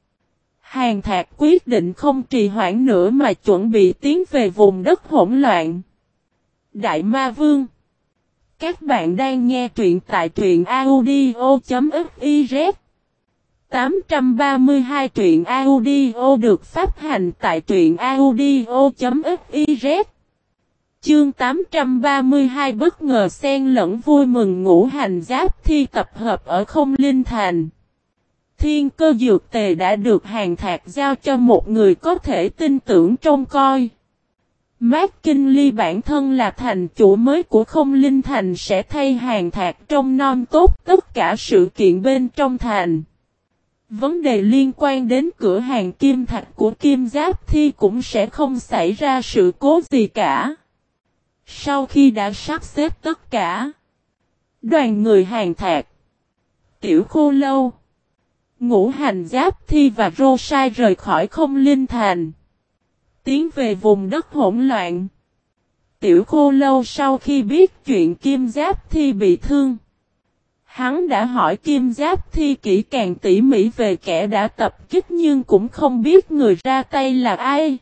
Speaker 1: Hàn Thạc quyết định không trì hoãn nữa mà chuẩn bị tiến về vùng đất hỗn loạn. Đại Ma Vương. Các bạn đang nghe truyện tại truyện audio.fiz. 832 truyện audio được phát hành tại truyện audio.fiz. Chương 832 bất ngờ xen lẫn vui mừng ngũ hành Giáp Thi tập hợp ở không linh thành. Thiên cơ dược tề đã được Hàn Thạc giao cho một người có thể tin tưởng trông coi. McKinley bản thân là thành chủ mới của không linh thành sẽ thay Hàn Thạc trông nom tốt tất cả sự kiện bên trong thành. Vấn đề liên quan đến cửa hàng kim thạch của Kim Giáp Thi cũng sẽ không xảy ra sự cố gì cả. Sau khi đã sắp xếp tất cả, đoàn người Hàn Thạc, Tiểu Khô Lâu, Ngũ Hành Giáp Thi và Rô Sai rời khỏi Không Linh Thành, tiến về vùng đất hỗn loạn. Tiểu Khô Lâu sau khi biết chuyện Kim Giáp Thi bị thương, hắn đã hỏi Kim Giáp Thi kỹ càng tỉ mỉ về kẻ đã tập kích nhưng cũng không biết người ra tay là ai.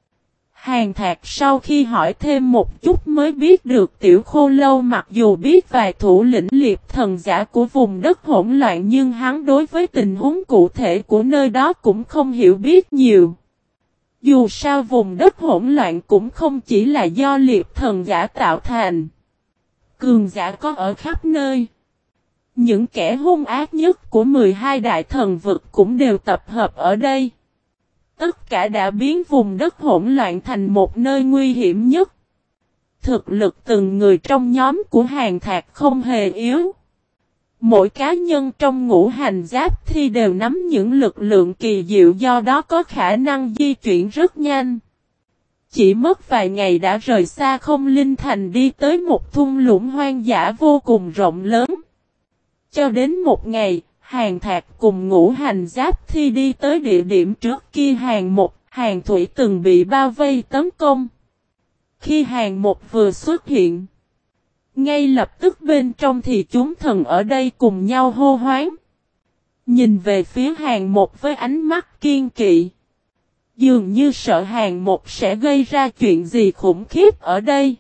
Speaker 1: Hàn Thạc sau khi hỏi thêm một chút mới biết được Tiểu Khô Lâu mặc dù biết vài thủ lĩnh liệp thần giả của vùng đất hỗn loạn nhưng hắn đối với tình huống cụ thể của nơi đó cũng không hiểu biết nhiều. Dù sao vùng đất hỗn loạn cũng không chỉ là do liệp thần giả tạo thành. Cường giả có ở khắp nơi. Những kẻ hung ác nhất của 12 đại thần vực cũng đều tập hợp ở đây. Tất cả đã biến vùng đất hỗn loạn thành một nơi nguy hiểm nhất. Thực lực từng người trong nhóm của Hàn Thạc không hề yếu. Mỗi cá nhân trong Ngũ Hành Giáp Thi đều nắm những lực lượng kỳ diệu do đó có khả năng di chuyển rất nhanh. Chỉ mất vài ngày đã rời xa Không Linh Thành đi tới một thung lũng hoang dã vô cùng rộng lớn. Cho đến một ngày, Hàn Thạc cùng Ngũ Hành Giáp Thi đi tới địa điểm trước kia Hàn Một, Hàn Thủy từng bị bao vây tấn công. Khi Hàn Một vừa xuất hiện, ngay lập tức bên trong thì chúng thần ở đây cùng nhau hô hoáng. Nhìn về phía Hàn Một với ánh mắt kiên kỵ. Dường như sợ Hàn Một sẽ gây ra chuyện gì khủng khiếp ở đây.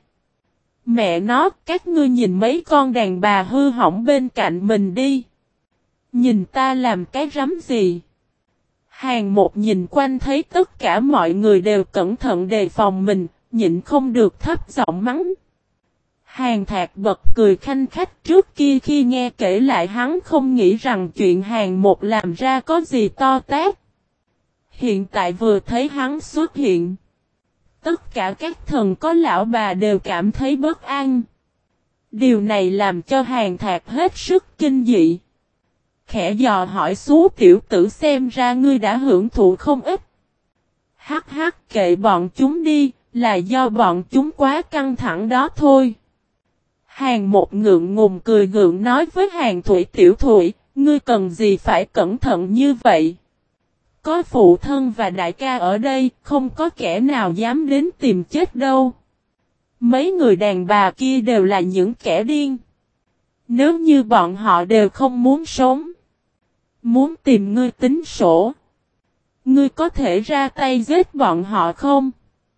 Speaker 1: Mẹ nó, các ngươi nhìn mấy con đàn bà hư hỏng bên cạnh mình đi. Nhìn ta làm cái rắm gì? Hàn Một nhìn quanh thấy tất cả mọi người đều cẩn thận đề phòng mình, nhịn không được thấp giọng mắng. Hàn Thạc bật cười khanh khách trước kia khi nghe kể lại hắn không nghĩ rằng chuyện Hàn Một làm ra có gì to tát. Hiện tại vừa thấy hắn xuất hiện. Tất cả các thần có lão bà đều cảm thấy bất an. Điều này làm cho Hàn Thạc hết sức kinh dị. Khẽ dò hỏi Xú tiểu tử xem ra ngươi đã hưởng thụ không ít. Hắc hắc kệ bọn chúng đi, là do bọn chúng quá căng thẳng đó thôi. Hàn Một ngượng ngùng cười gượng nói với Hàn Thủy tiểu Thủy, ngươi cần gì phải cẩn thận như vậy. Có phụ thân và đại ca ở đây, không có kẻ nào dám đến tìm chết đâu. Mấy người đàn bà kia đều là những kẻ điên. Nếu như bọn họ đều không muốn sống, muốn tìm ngươi tính sổ, ngươi có thể ra tay giết bọn họ không?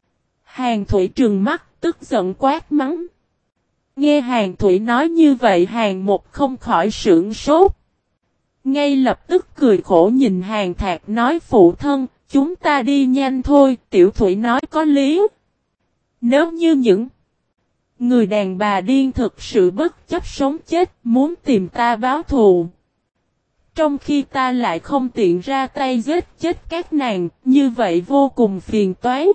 Speaker 1: Hàn Thủy trừng mắt, tức giận quát mắng. Nghe Hàn Thủy nói như vậy Hàn Một không khỏi sửng sốt. Ngay lập tức cười khổ nhìn Hàn Thạc nói phụ thân, chúng ta đi nhanh thôi, tiểu Thủy nói có lý. Nếu như những người đàn bà điên thực sự bất chấp sống chết muốn tìm ta báo thù. Trong khi ta lại không tiện ra tay giết chết các nàng, như vậy vô cùng phiền toái.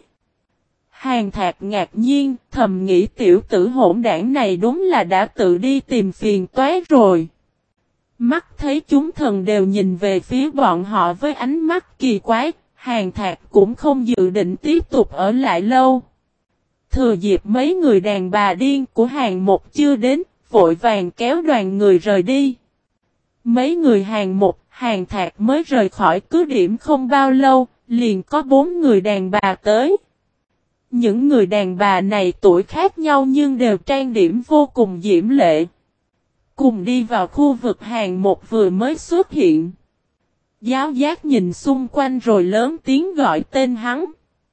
Speaker 1: Hàn Thạc ngạc nhiên, thầm nghĩ tiểu tử hỗn đảng này đúng là đã tự đi tìm phiền toái rồi. Mắt thấy chúng thần đều nhìn về phía bọn họ với ánh mắt kỳ quái, Hàn Thạc cũng không dự định tiếp tục ở lại lâu. Thừa dịp mấy người đàn bà điên của Hàn Một chưa đến, vội vàng kéo đoàn người rời đi. Mấy người Hàn Một, Hàn Thạc mới rời khỏi cứ điểm không bao lâu, liền có 4 người đàn bà tới. Những người đàn bà này tuổi khác nhau nhưng đều trang điểm vô cùng diễm lệ. Cùng đi vào khu vực Hàn Một vừa mới xuất hiện. Giáo giác nhìn xung quanh rồi lớn tiếng gọi tên hắn.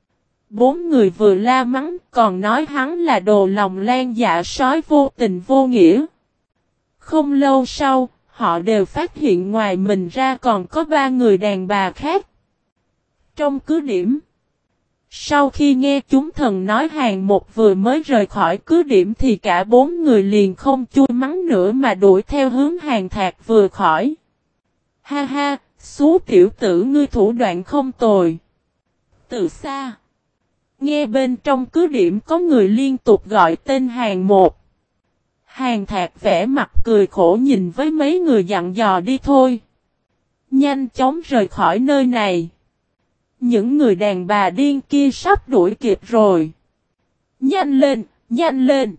Speaker 1: 4 người vừa la mắng còn nói hắn là đồ lòng lan dạ sói vô tình vô nghĩa. Không lâu sau, họ đều phát hiện ngoài mình ra còn có 3 người đàn bà khác. Trong cứ điểm. Sau khi nghe chúng thần nói Hàn Một vừa mới rời khỏi cứ điểm thì cả 4 người liền không chui mắng nữa mà đuổi theo hướng Hàn Thạc vừa khỏi. Ha ha, Xú tiểu tử ngươi thủ đoạn không tồi. Từ xa, nghe bên trong cứ điểm có người liên tục gọi tên Hàn Một. Hàn Thạc vẽ mặt cười khổ nhìn với mấy người dặn dò đi thôi. Nhanh chóng rời khỏi nơi này. Những người đàn bà điên kia sắp đuổi kịp rồi. Nhanh lên, Nhanh lên!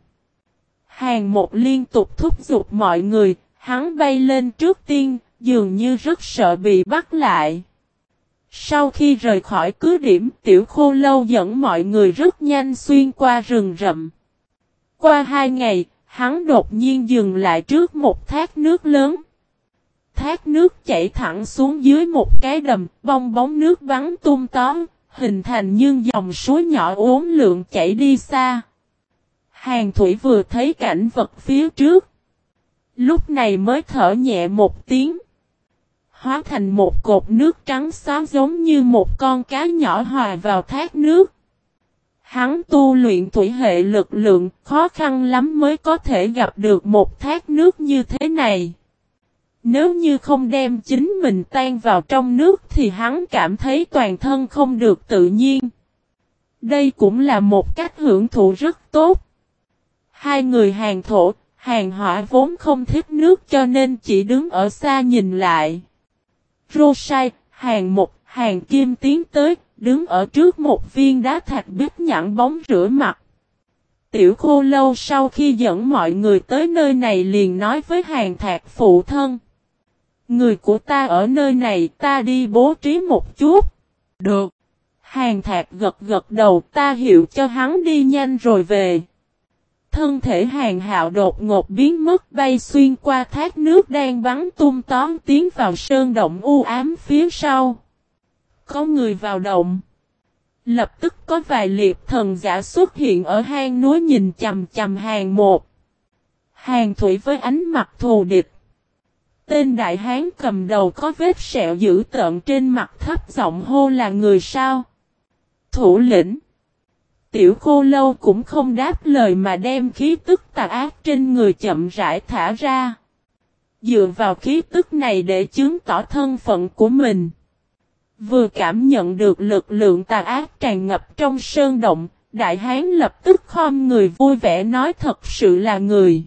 Speaker 1: Hàng Một liên tục thúc giục mọi người, hắn bay lên trước tiên, dường như rất sợ bị bắt lại. Sau khi rời khỏi cứ điểm, Tiểu Khô Lâu dẫn mọi người rất nhanh xuyên qua rừng rậm. Qua 2 ngày, hắn đột nhiên dừng lại trước một thác nước lớn. Thác nước chảy thẳng xuống dưới một cái đầm, bong bóng nước bắn tung tóe, hình thành như dòng suối nhỏ uốn lượn chảy đi xa. Hàn Thủy vừa thấy cảnh vật phía trước, lúc này mới thở nhẹ một tiếng. Hóa thành một cột nước trắng xóa giống như một con cá nhỏ hòa vào thác nước. Hắn tu luyện thủy hệ lực lượng, khó khăn lắm mới có thể gặp được một thác nước như thế này. Nếu như không đem chính mình tan vào trong nước thì hắn cảm thấy toàn thân không được tự nhiên. Đây cũng là một cách hưởng thụ rất tốt. Hai người Hàn Thổ, Hàn Hỏa vốn không thích nước cho nên chỉ đứng ở xa nhìn lại. Rosai, Hàn Một, Hàn Kim tiến tới, đứng ở trước một viên đá thạch bích nhẵn bóng rửa mặt. Tiểu Khô Lâu sau khi dẫn mọi người tới nơi này liền nói với Hàn Thạc phụ thân. Người của ta ở nơi này, ta đi bố trí một chút. Được. Hàn Thạc gật gật đầu, ta hiểu cho hắn đi nhanh rồi về. Thân thể Hàn Hạo đột ngột biến mất, bay xuyên qua thác nước đang bắn tung tóe tiến vào sơn động u ám phía sau. Có người vào động. Lập tức có vài liệp thần giả xuất hiện ở hang núi nhìn chằm chằm Hàn Một. Hàn Thủy với ánh mặt thù địch. Tên đại hán cầm đầu có vết sẹo dữ tợn trên mặt thấp giọng hô là người sao? Thủ lĩnh. Tiểu Khô Lâu cũng không đáp lời mà đem khí tức tà ác trên người chậm rãi thả ra. Dựa vào khí tức này để chứng tỏ thân phận của mình. Vừa cảm nhận được lực lượng tà ác tràn ngập trong sơn động, đại hán lập tức khom người vui vẻ nói thật sự là người.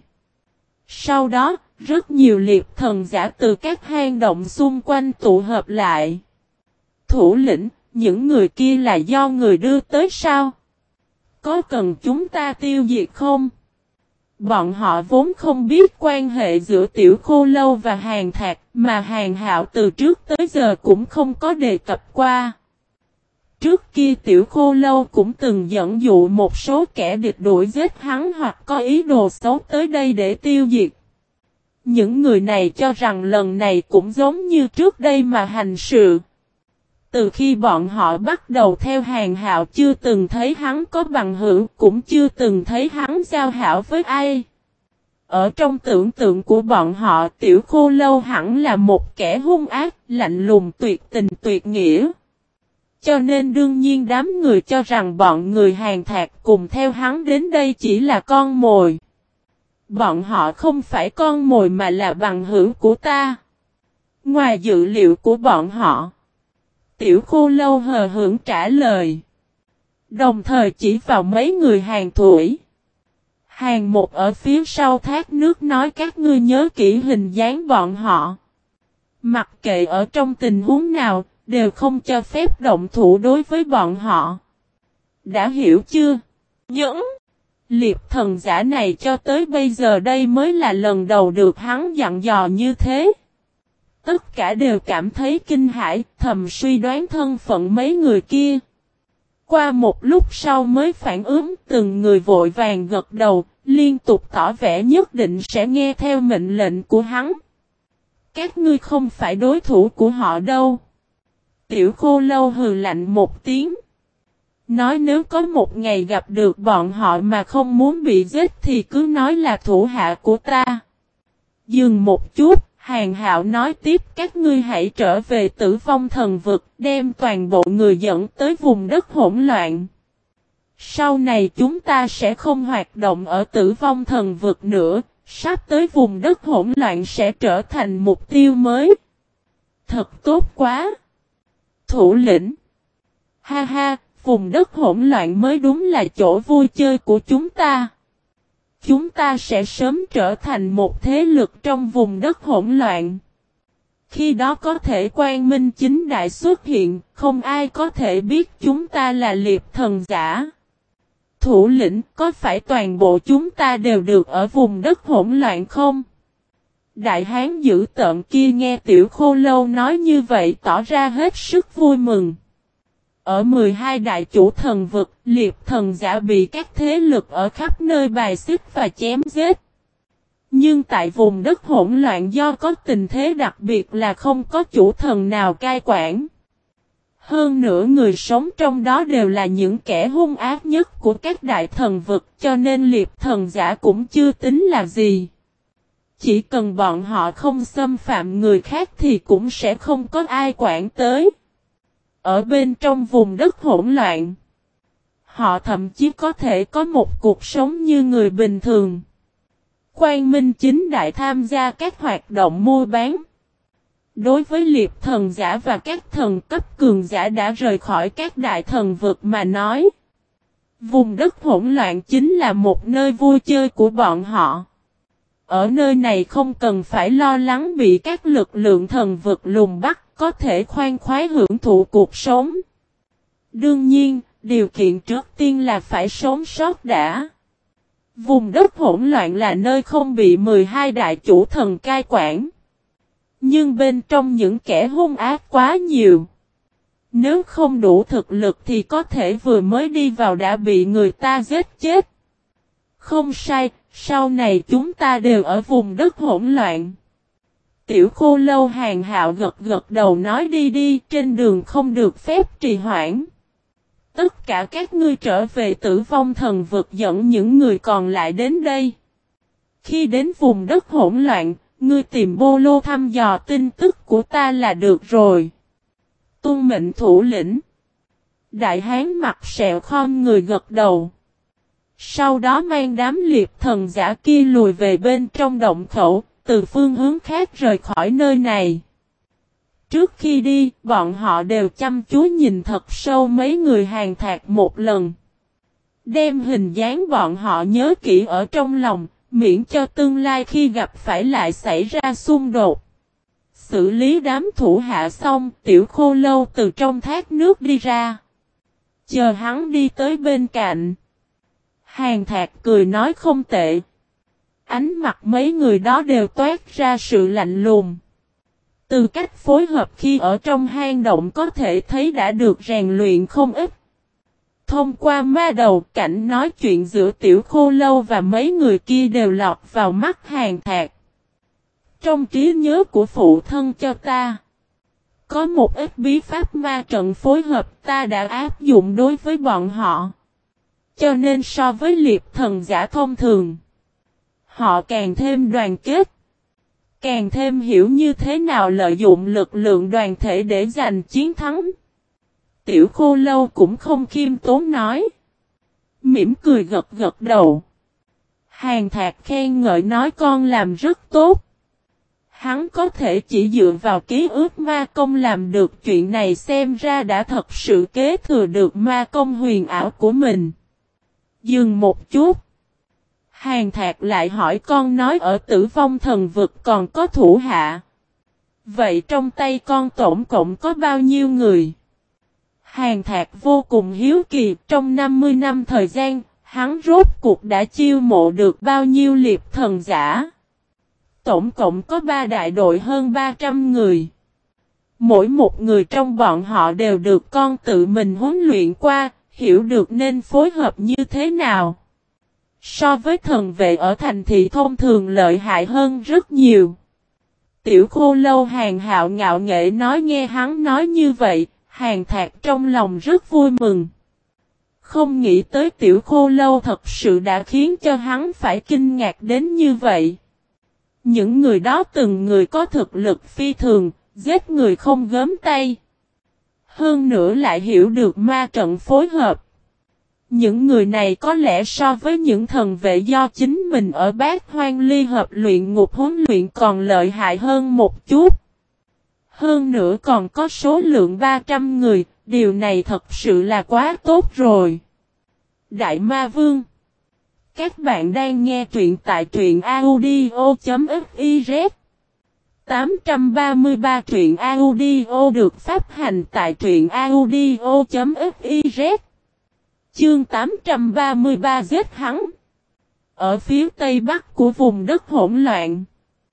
Speaker 1: Sau đó, rất nhiều liệp thần giả từ các hang động xung quanh tụ hợp lại. Thủ lĩnh, những người kia là do người đưa tới sao? Có cần chúng ta tiêu diệt không? Bọn họ vốn không biết quan hệ giữa Tiểu Khô Lâu và Hàn Thạc, mà Hàn Hạo từ trước tới giờ cũng không có đề cập qua. Trước kia Tiểu Khô Lâu cũng từng dẫn dụ một số kẻ địch đuổi giết hắn hoặc có ý đồ xấu tới đây để tiêu diệt. Những người này cho rằng lần này cũng giống như trước đây mà hành sự. Từ khi bọn họ bắt đầu theo Hàn Hạo chưa từng thấy hắn có bằng hữu, cũng chưa từng thấy hắn giao hảo với ai. Ở trong tưởng tượng của bọn họ, Tiểu Khô Lâu hẳn là một kẻ hung ác, lạnh lùng tuyệt tình tuyệt nghĩa. Cho nên đương nhiên đám người cho rằng bọn người Hàn Thạc cùng theo hắn đến đây chỉ là con mồi. Bọn họ không phải con mồi mà là bằng hữu của ta. Ngoài dự liệu của bọn họ, Tiểu Khô Lâu hờ hững trả lời. Đồng thời chỉ vào mấy người Hàn Thủy. Hàn Một ở phía sau thác nước nói các ngươi nhớ kỹ hình dáng bọn họ. Mặc kệ ở trong tình huống nào, đều không cho phép động thủ đối với bọn họ. Đã hiểu chưa? Những liệp thần giả này cho tới bây giờ đây mới là lần đầu được hắn dặn dò như thế. Tất cả đều cảm thấy kinh hãi, thầm suy đoán thân phận mấy người kia. Qua một lúc sau mới phản ứng, từng người vội vàng gật đầu, liên tục tỏ vẻ nhất định sẽ nghe theo mệnh lệnh của hắn. Các ngươi không phải đối thủ của họ đâu. Tiểu Khô Lâu hừ lạnh một tiếng. Nói nếu có một ngày gặp được bọn họ mà không muốn bị giết thì cứ nói là thủ hạ của ta. Dừng một chút, Hàn Hạo nói tiếp các ngươi hãy trở về Tử Vong Thần Vực, đem toàn bộ người dẫn tới vùng đất hỗn loạn. Sau này chúng ta sẽ không hoạt động ở Tử Vong Thần Vực nữa, sắp tới vùng đất hỗn loạn sẽ trở thành mục tiêu mới. Thật tốt quá! Thủ lĩnh! Ha ha, vùng đất hỗn loạn mới đúng là chỗ vui chơi của chúng ta. Chúng ta sẽ sớm trở thành một thế lực trong vùng đất hỗn loạn. Khi đó có thể quang minh chính đại xuất hiện, không ai có thể biết chúng ta là liệp thần giả. thủ lĩnh, có phải toàn bộ chúng ta đều được ở vùng đất hỗn loạn không? Đại hán dữ tợn kia nghe Tiểu Khô Lâu nói như vậy tỏ ra hết sức vui mừng. Ở 12 đại chủ thần vực, liệp thần giả bị các thế lực ở khắp nơi bài xích và chém giết. Nhưng tại vùng đất hỗn loạn do có tình thế đặc biệt là không có chủ thần nào cai quản. Hơn nữa người sống trong đó đều là những kẻ hung ác nhất của các đại thần vực cho nên liệp thần giả cũng chưa tính là gì. Chỉ cần bọn họ không xâm phạm người khác thì cũng sẽ không có ai quản tới. Ở bên trong vùng đất hỗn loạn, họ thậm chí có thể có một cuộc sống như người bình thường. Quang Minh chính đại tham gia các hoạt động mua bán. Đối với liệp thần giả và các thần cấp cường giả đã rời khỏi các đại thần vực mà nói, vùng đất hỗn loạn chính là một nơi vui chơi của bọn họ. Ở nơi này không cần phải lo lắng bị các lực lượng thần vực lùng bắt, có thể khoan khoái hưởng thụ cuộc sống. Đương nhiên, điều kiện trước tiên là phải sống sót đã. Vùng đất hỗn loạn là nơi không bị 12 đại chủ thần cai quản. Nhưng bên trong những kẻ hung ác quá nhiều. Nếu không đủ thực lực thì có thể vừa mới đi vào đã bị người ta giết chết. Không sai, sau này chúng ta đều ở vùng đất hỗn loạn. Tiểu Khô Lâu Hàn Hạo gật gật đầu nói đi đi, trên đường không được phép trì hoãn. Tất cả các ngươi trở về Tử Vong Thần Vực dẫn những người còn lại đến đây. Khi đến vùng đất hỗn loạn, ngươi tìm Bô Lô thăm dò tin tức của ta là được rồi. Tuân mệnh thủ lĩnh. Đại hán mặt sẹo khom người gật đầu. Sau đó mang đám liệp thần giả kia lùi về bên trong động khẩu, từ phương hướng khác rời khỏi nơi này. Trước khi đi, bọn họ đều chăm chú nhìn thật sâu mấy người Hàn Thạc một lần. Đem hình dáng bọn họ nhớ kỹ ở trong lòng, miễn cho tương lai khi gặp phải lại xảy ra xung đột. Xử lý đám thủ hạ xong, Tiểu Khô Lâu từ trong thác nước đi ra. Chờ hắn đi tới bên cạnh. Hàn Thạc cười nói không tệ. Ánh mặt mấy người đó đều toát ra sự lạnh lùng. Từ cách phối hợp khi ở trong hang động có thể thấy đã được rèn luyện không ít. Thông qua ma đầu cảnh nói chuyện giữa Tiểu Khô Lâu và mấy người kia đều lọt vào mắt Hàn Thạc. Trong trí nhớ của phụ thân cho ta, có một ít bí pháp ma trận phối hợp ta đã áp dụng đối với bọn họ. Cho nên so với liệp thần giả thông thường, họ càng thêm đoàn kết. Càng thêm hiểu như thế nào lợi dụng lực lượng đoàn thể để giành chiến thắng. Tiểu Khô Lâu cũng không khiêm tốn nói. Mỉm cười gật gật đầu. Hàn Thạc khen ngợi nói con làm rất tốt. Hắn có thể chỉ dựa vào ký ức ma công làm được chuyện này xem ra đã thật sự kế thừa được ma công huyền ảo của mình. Dừng một chút. Hàn Thạc lại hỏi con nói ở Tử Vong Thần Vực còn có thủ hạ. Vậy trong tay con tổng cộng có bao nhiêu người? Hàn Thạc vô cùng hiếu kỳ trong 50 năm thời gian, hắn rốt cuộc đã chiêu mộ được bao nhiêu liệp thần giả. Tổng cộng có 3 đại đội hơn 300 người. Mỗi một người trong bọn họ đều được con tự mình huấn luyện qua, hiểu được nên phối hợp như thế nào. So với thần vệ ở thành thị thông thường lợi hại hơn rất nhiều. Tiểu Khô Lâu Hàn Hạo ngạo nghễ nói nghe hắn nói như vậy, Hàn Thạc trong lòng rất vui mừng. Không nghĩ tới Tiểu Khô Lâu thật sự đã khiến cho hắn phải kinh ngạc đến như vậy. Những người đó từng người có thực lực phi thường, giết người không gớm tay. Hơn nữa lại hiểu được ma trận phối hợp. Những người này có lẽ so với những thần vệ do chính mình ở Bát Hoang Ly Hợp luyện ngục huấn luyện còn lợi hại hơn một chút. Hơn nữa còn có số lượng 300 người, điều này thật sự là quá tốt rồi. Đại Ma Vương. Các bạn đang nghe truyện tại truyện audio.fiz 833 truyện audio được phát hành tại truyện audio.fiz Chương 833 giết hắn. Ở phía tây bắc của vùng đất hỗn loạn,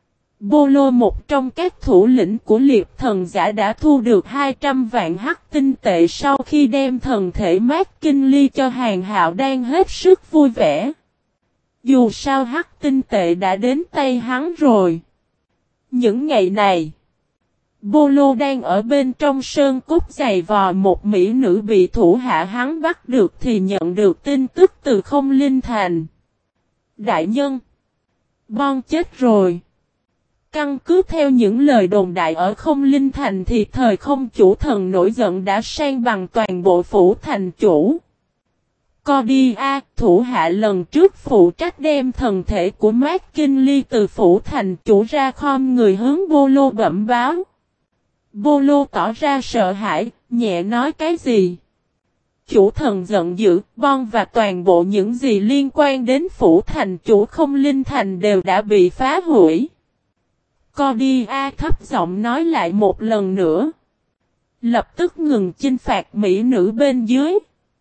Speaker 1: Bolo, một trong các thủ lĩnh của liệp thần giả, đã thu được 200 vạn hắc tinh tệ sau khi đem thần thể mát kinh ly cho Hàn Hạo đang hết sức vui vẻ. Dù sao hắc tinh tệ đã đến tay hắn rồi. Những ngày này, Bolo đang ở bên trong sơn cốt giày vò một mỹ nữ bị thủ hạ hắn bắt được thì nhận được tin tức từ Không Linh Thành. Đại nhân, Bon chết rồi. Căn cứ theo những lời đồn đại ở Không Linh Thành thì thời không chủ thần nổi giận đã san bằng toàn bộ phủ thành chủ. Cordia, thủ hạ lần trước phụ trách đem thần thể của McKinley từ phủ thành chủ ra, khom người hướng Bolo bẩm báo. Bolo tỏ ra sợ hãi, nhẹ nói cái gì? Chủ thần giận dữ, Bon và toàn bộ những gì liên quan đến phủ thành chủ Không Linh Thành đều đã bị phá hủy. Cordia thấp giọng nói lại một lần nữa. Lập tức ngừng chinh phạt mỹ nữ bên dưới.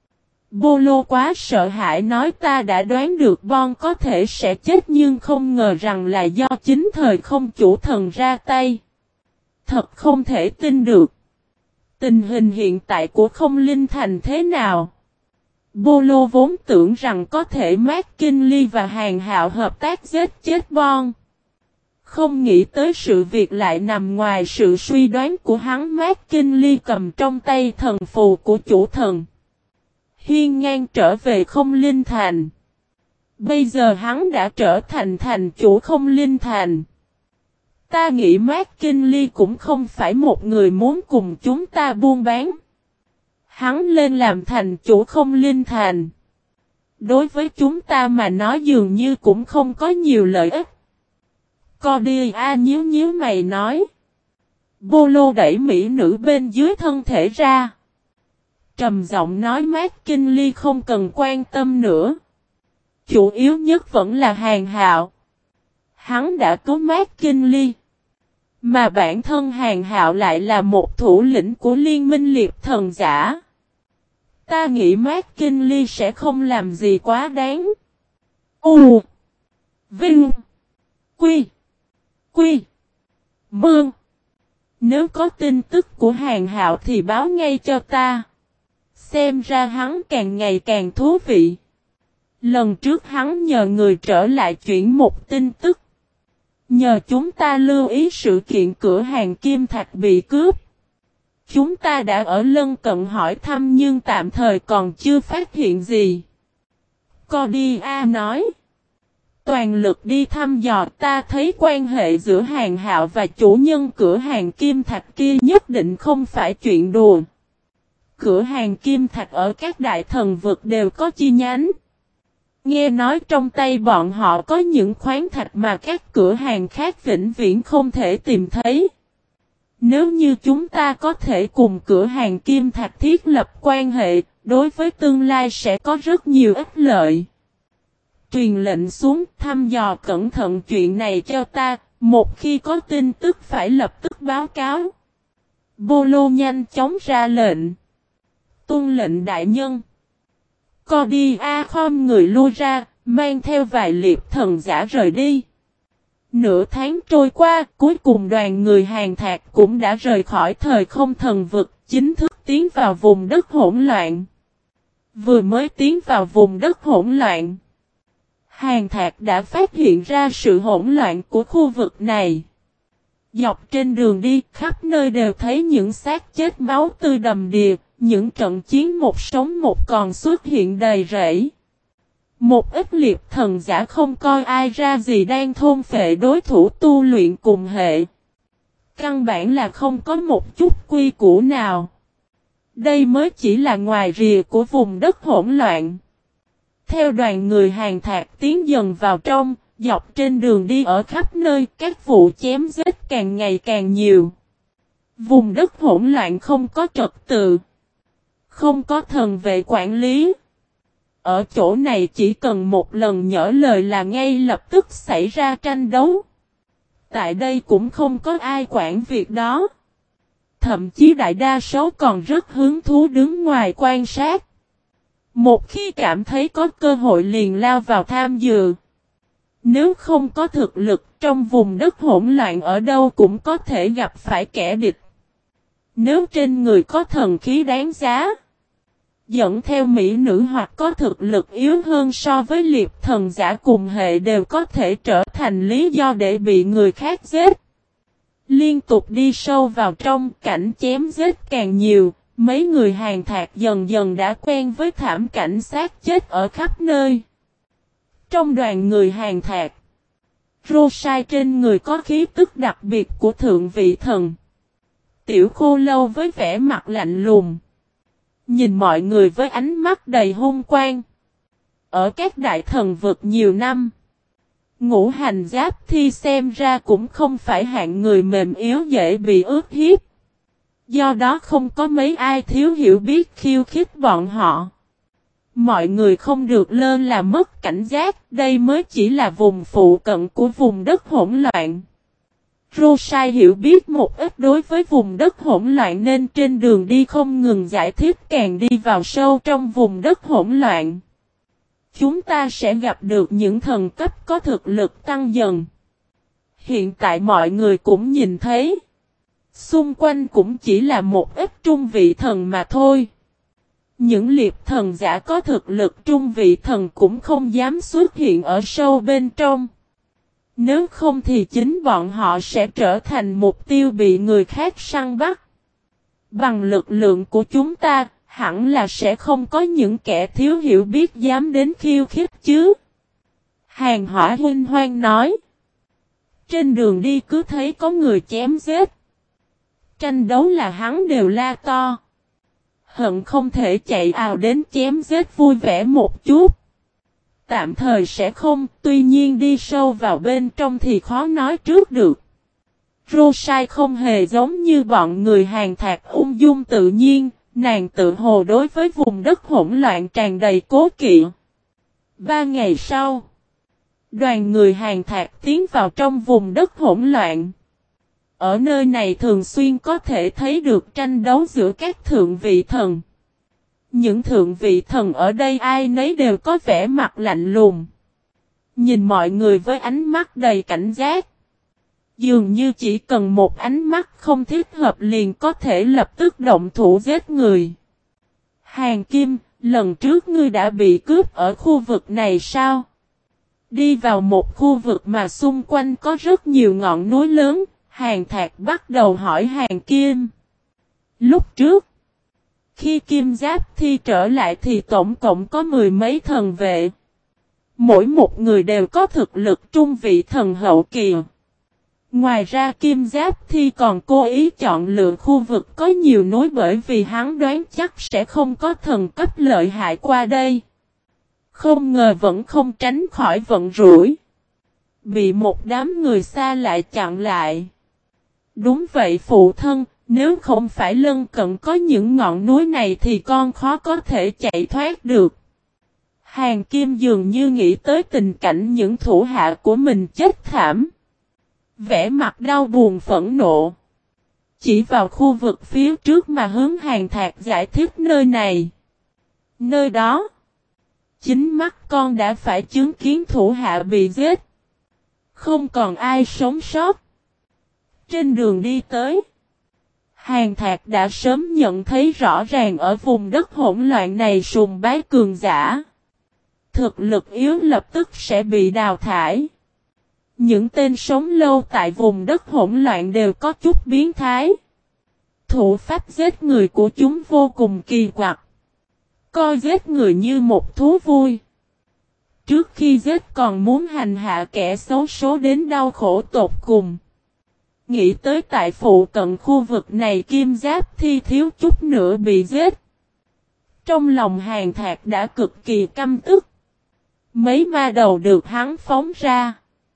Speaker 1: Bolo quá sợ hãi nói, ta đã đoán được Bon có thể sẽ chết nhưng không ngờ rằng là do chính thời không chủ thần ra tay. Thật không thể tin được. Tình hình hiện tại của Không Linh Thành thế nào? Bolo vốn tưởng rằng có thể McKinley và Hàn Hạo hợp tác giết chết Bon. Không nghĩ tới sự việc lại nằm ngoài sự suy đoán của hắn. McKinley cầm trong tay thần phù của chủ thần, hiên ngang trở về Không Linh Thành. Bây giờ hắn đã trở thành thành chủ Không Linh Thành. Ta nghĩ McKinley cũng không phải một người muốn cùng chúng ta buôn bán. Hắn lên làm thành chủ Không Linh Thành, đối với chúng ta mà nói dường như cũng không có nhiều lợi ích. Cordia nhíu mày nói. Bolo đẩy mỹ nữ bên dưới thân thể ra, trầm giọng nói, McKinley không cần quan tâm nữa. Chủ yếu nhất vẫn là Hàn Hạo. Hắn đã cứu McKinley. Mà bản thân Hàn Hạo lại là một thủ lĩnh của liên minh liệp thần giả. Ta nghĩ McKinley sẽ không làm gì quá đáng. U Vinh Quy Quy Mương. Nếu có tin tức của Hàn Hạo thì báo ngay cho ta. Xem ra hắn càng ngày càng thú vị. Lần trước hắn nhờ người trở lại chuyển một tin tức. Nhờ chúng ta lưu ý sự kiện cửa hàng kim thạch bị cướp. Chúng ta đã ở lân cận hỏi thăm nhưng tạm thời còn chưa phát hiện gì. Cordia nói. Toàn lực đi thăm dò, ta thấy quan hệ giữa Hàn Hạo và chủ nhân cửa hàng kim thạch kia nhất định không phải chuyện đùa. Cửa hàng kim thạch ở các đại thần vực đều có chi nhánh. Nghe nói trong tay bọn họ có những khoáng thạch mà các cửa hàng khác vĩnh viễn không thể tìm thấy. Nếu như chúng ta có thể cùng cửa hàng kim thạch thiết lập quan hệ, đối với tương lai sẽ có rất nhiều ích lợi. Truyền lệnh xuống, thăm dò cẩn thận chuyện này cho ta, một khi có tin tức phải lập tức báo cáo. Bolo nhanh chóng ra lệnh. Tuân lệnh đại nhân. Cordia khom người lui ra, mang theo vài liệp thần giả rời đi. Nửa tháng trôi qua, cuối cùng đoàn người Hàn Thạc cũng đã rời khỏi thời không thần vực, chính thức tiến vào vùng đất hỗn loạn. Vừa mới tiến vào vùng đất hỗn loạn, Hàn Thạc đã phát hiện ra sự hỗn loạn của khu vực này. Dọc trên đường đi, khắp nơi đều thấy những xác chết máu tươi đầm đìa, những trận chiến một sống một còn xuất hiện đầy rẫy. Một ít liệp thần giả không coi ai ra gì đang thôn phệ đối thủ tu luyện cùng hệ. Căn bản là không có một chút quy củ nào. Đây mới chỉ là ngoài rìa của vùng đất hỗn loạn. Theo đoàn người Hàn Thạc tiến dần vào trong, dọc trên đường đi ở khắp nơi, các vụ chém giết càng ngày càng nhiều. Vùng đất hỗn loạn không có trật tự, không có thần vệ quản lý. Ở chỗ này chỉ cần một lần nhỡ lời là ngay lập tức xảy ra tranh đấu. Tại đây cũng không có ai quản việc đó. Thậm chí đại đa số còn rất hứng thú đứng ngoài quan sát. Một khi cảm thấy có cơ hội liền lao vào tham dự. Nếu không có thực lực trong vùng đất hỗn loạn ở đâu cũng có thể gặp phải kẻ địch. Nếu trên người có thần khí đáng giá, dẫn theo mỹ nữ hoặc có thực lực yếu hơn so với liệp thần giả cùng hệ đều có thể trở thành lý do để bị người khác giết. Liên tục đi sâu vào trong cảnh chém giết càng nhiều, mấy người Hàn Thạc dần dần đã quen với thảm cảnh xác chết ở khắp nơi. Trong đoàn người Hàn Thạc, Rosai trên người có khí tức đặc biệt của thượng vị thần. Tiểu Khô Lâu với vẻ mặt lạnh lùng, nhìn mọi người với ánh mắt đầy hung quang. Ở các đại thần vực nhiều năm, Ngũ Hành Giáp Thi xem ra cũng không phải hạng người mềm yếu dễ bị ức hiếp. Do đó không có mấy ai thiếu hiểu biết khiêu khích bọn họ. Mọi người không được lơ là mất cảnh giác, đây mới chỉ là vùng phụ cận của vùng đất hỗn loạn. Rosai hiểu biết một ít đối với vùng đất hỗn loạn nên trên đường đi không ngừng giải thích, càng đi vào sâu trong vùng đất hỗn loạn. Chúng ta sẽ gặp được những thần cấp có thực lực tăng dần. Hiện tại mọi người cũng nhìn thấy. Xung quanh cũng chỉ là một ít trung vị thần mà thôi. Những liệp thần giả có thực lực trung vị thần cũng không dám xuất hiện ở sâu bên trong. Nếu không thì chính bọn họ sẽ trở thành mục tiêu bị người khác săn bắt. Bằng lực lượng của chúng ta, hẳn là sẽ không có những kẻ thiếu hiểu biết dám đến khiêu khích chứ. Hàn Hỏa huynh hoang nói. Trên đường đi cứ thấy có người chém giết. Tranh đấu là hắn đều la to. Hận không thể chạy ào đến chém giết vui vẻ một chút. Tạm thời sẽ không, tuy nhiên đi sâu vào bên trong thì khó nói trước được. Rosai không hề giống như bọn người Hàn Thạc ung dung tự nhiên, nàng tự hồ đối với vùng đất hỗn loạn tràn đầy cố kỵ. 3 ngày sau, đoàn người Hàn Thạc tiến vào trong vùng đất hỗn loạn. Ở nơi này thường xuyên có thể thấy được tranh đấu giữa các thượng vị thần. Những thượng vị thần ở đây ai nấy đều có vẻ mặt lạnh lùng. Nhìn mọi người với ánh mắt đầy cảnh giác. Dường như chỉ cần một ánh mắt không thích hợp liền có thể lập tức động thủ giết người. Hàn Kim, lần trước ngươi đã bị cướp ở khu vực này sao? Đi vào một khu vực mà xung quanh có rất nhiều ngọn núi lớn, Hàn Thạc bắt đầu hỏi Hàn Kim. Lúc trước, khi Kim Giáp Thi trở lại thì tổng cộng có 10 mấy thần vệ. Mỗi một người đều có thực lực trung vị thần hậu kỳ. Ngoài ra Kim Giáp Thi còn cố ý chọn lựa khu vực có nhiều núi bởi vì hắn đoán chắc sẽ không có thần cấp lợi hại qua đây. Không ngờ vẫn không tránh khỏi vận rủi. Bị một đám người xa lại chặn lại. Đúng vậy phụ thân, nếu không phải lân cận có những ngọn núi này thì con khó có thể chạy thoát được. Hàn Kim dường như nghĩ tới tình cảnh những thủ hạ của mình chết thảm. Vẻ mặt đau buồn phẫn nộ. Chỉ vào khu vực phía trước mà hướng Hàn Thạc giải thích nơi này. Nơi đó, chính mắt con đã phải chứng kiến thủ hạ bị giết. Không còn ai sống sót. Trên đường đi tới, Hàn Thạc đã sớm nhận thấy rõ ràng ở vùng đất hỗn loạn này sùng bái cường giả. Thực lực yếu lập tức sẽ bị đào thải. Những tên sống lâu tại vùng đất hỗn loạn đều có chút biến thái. Thủ pháp giết người của chúng vô cùng kỳ quặc. Coi giết người như một thú vui. Trước khi giết còn muốn hành hạ kẻ xấu số đến đau khổ tột cùng. Nghĩ tới tại phụ cận khu vực này Kim Giáp Thi thiếu chút nữa bị giết. Trong lòng Hàn Thạc đã cực kỳ căm tức. Mấy ma đầu được hắn phóng ra.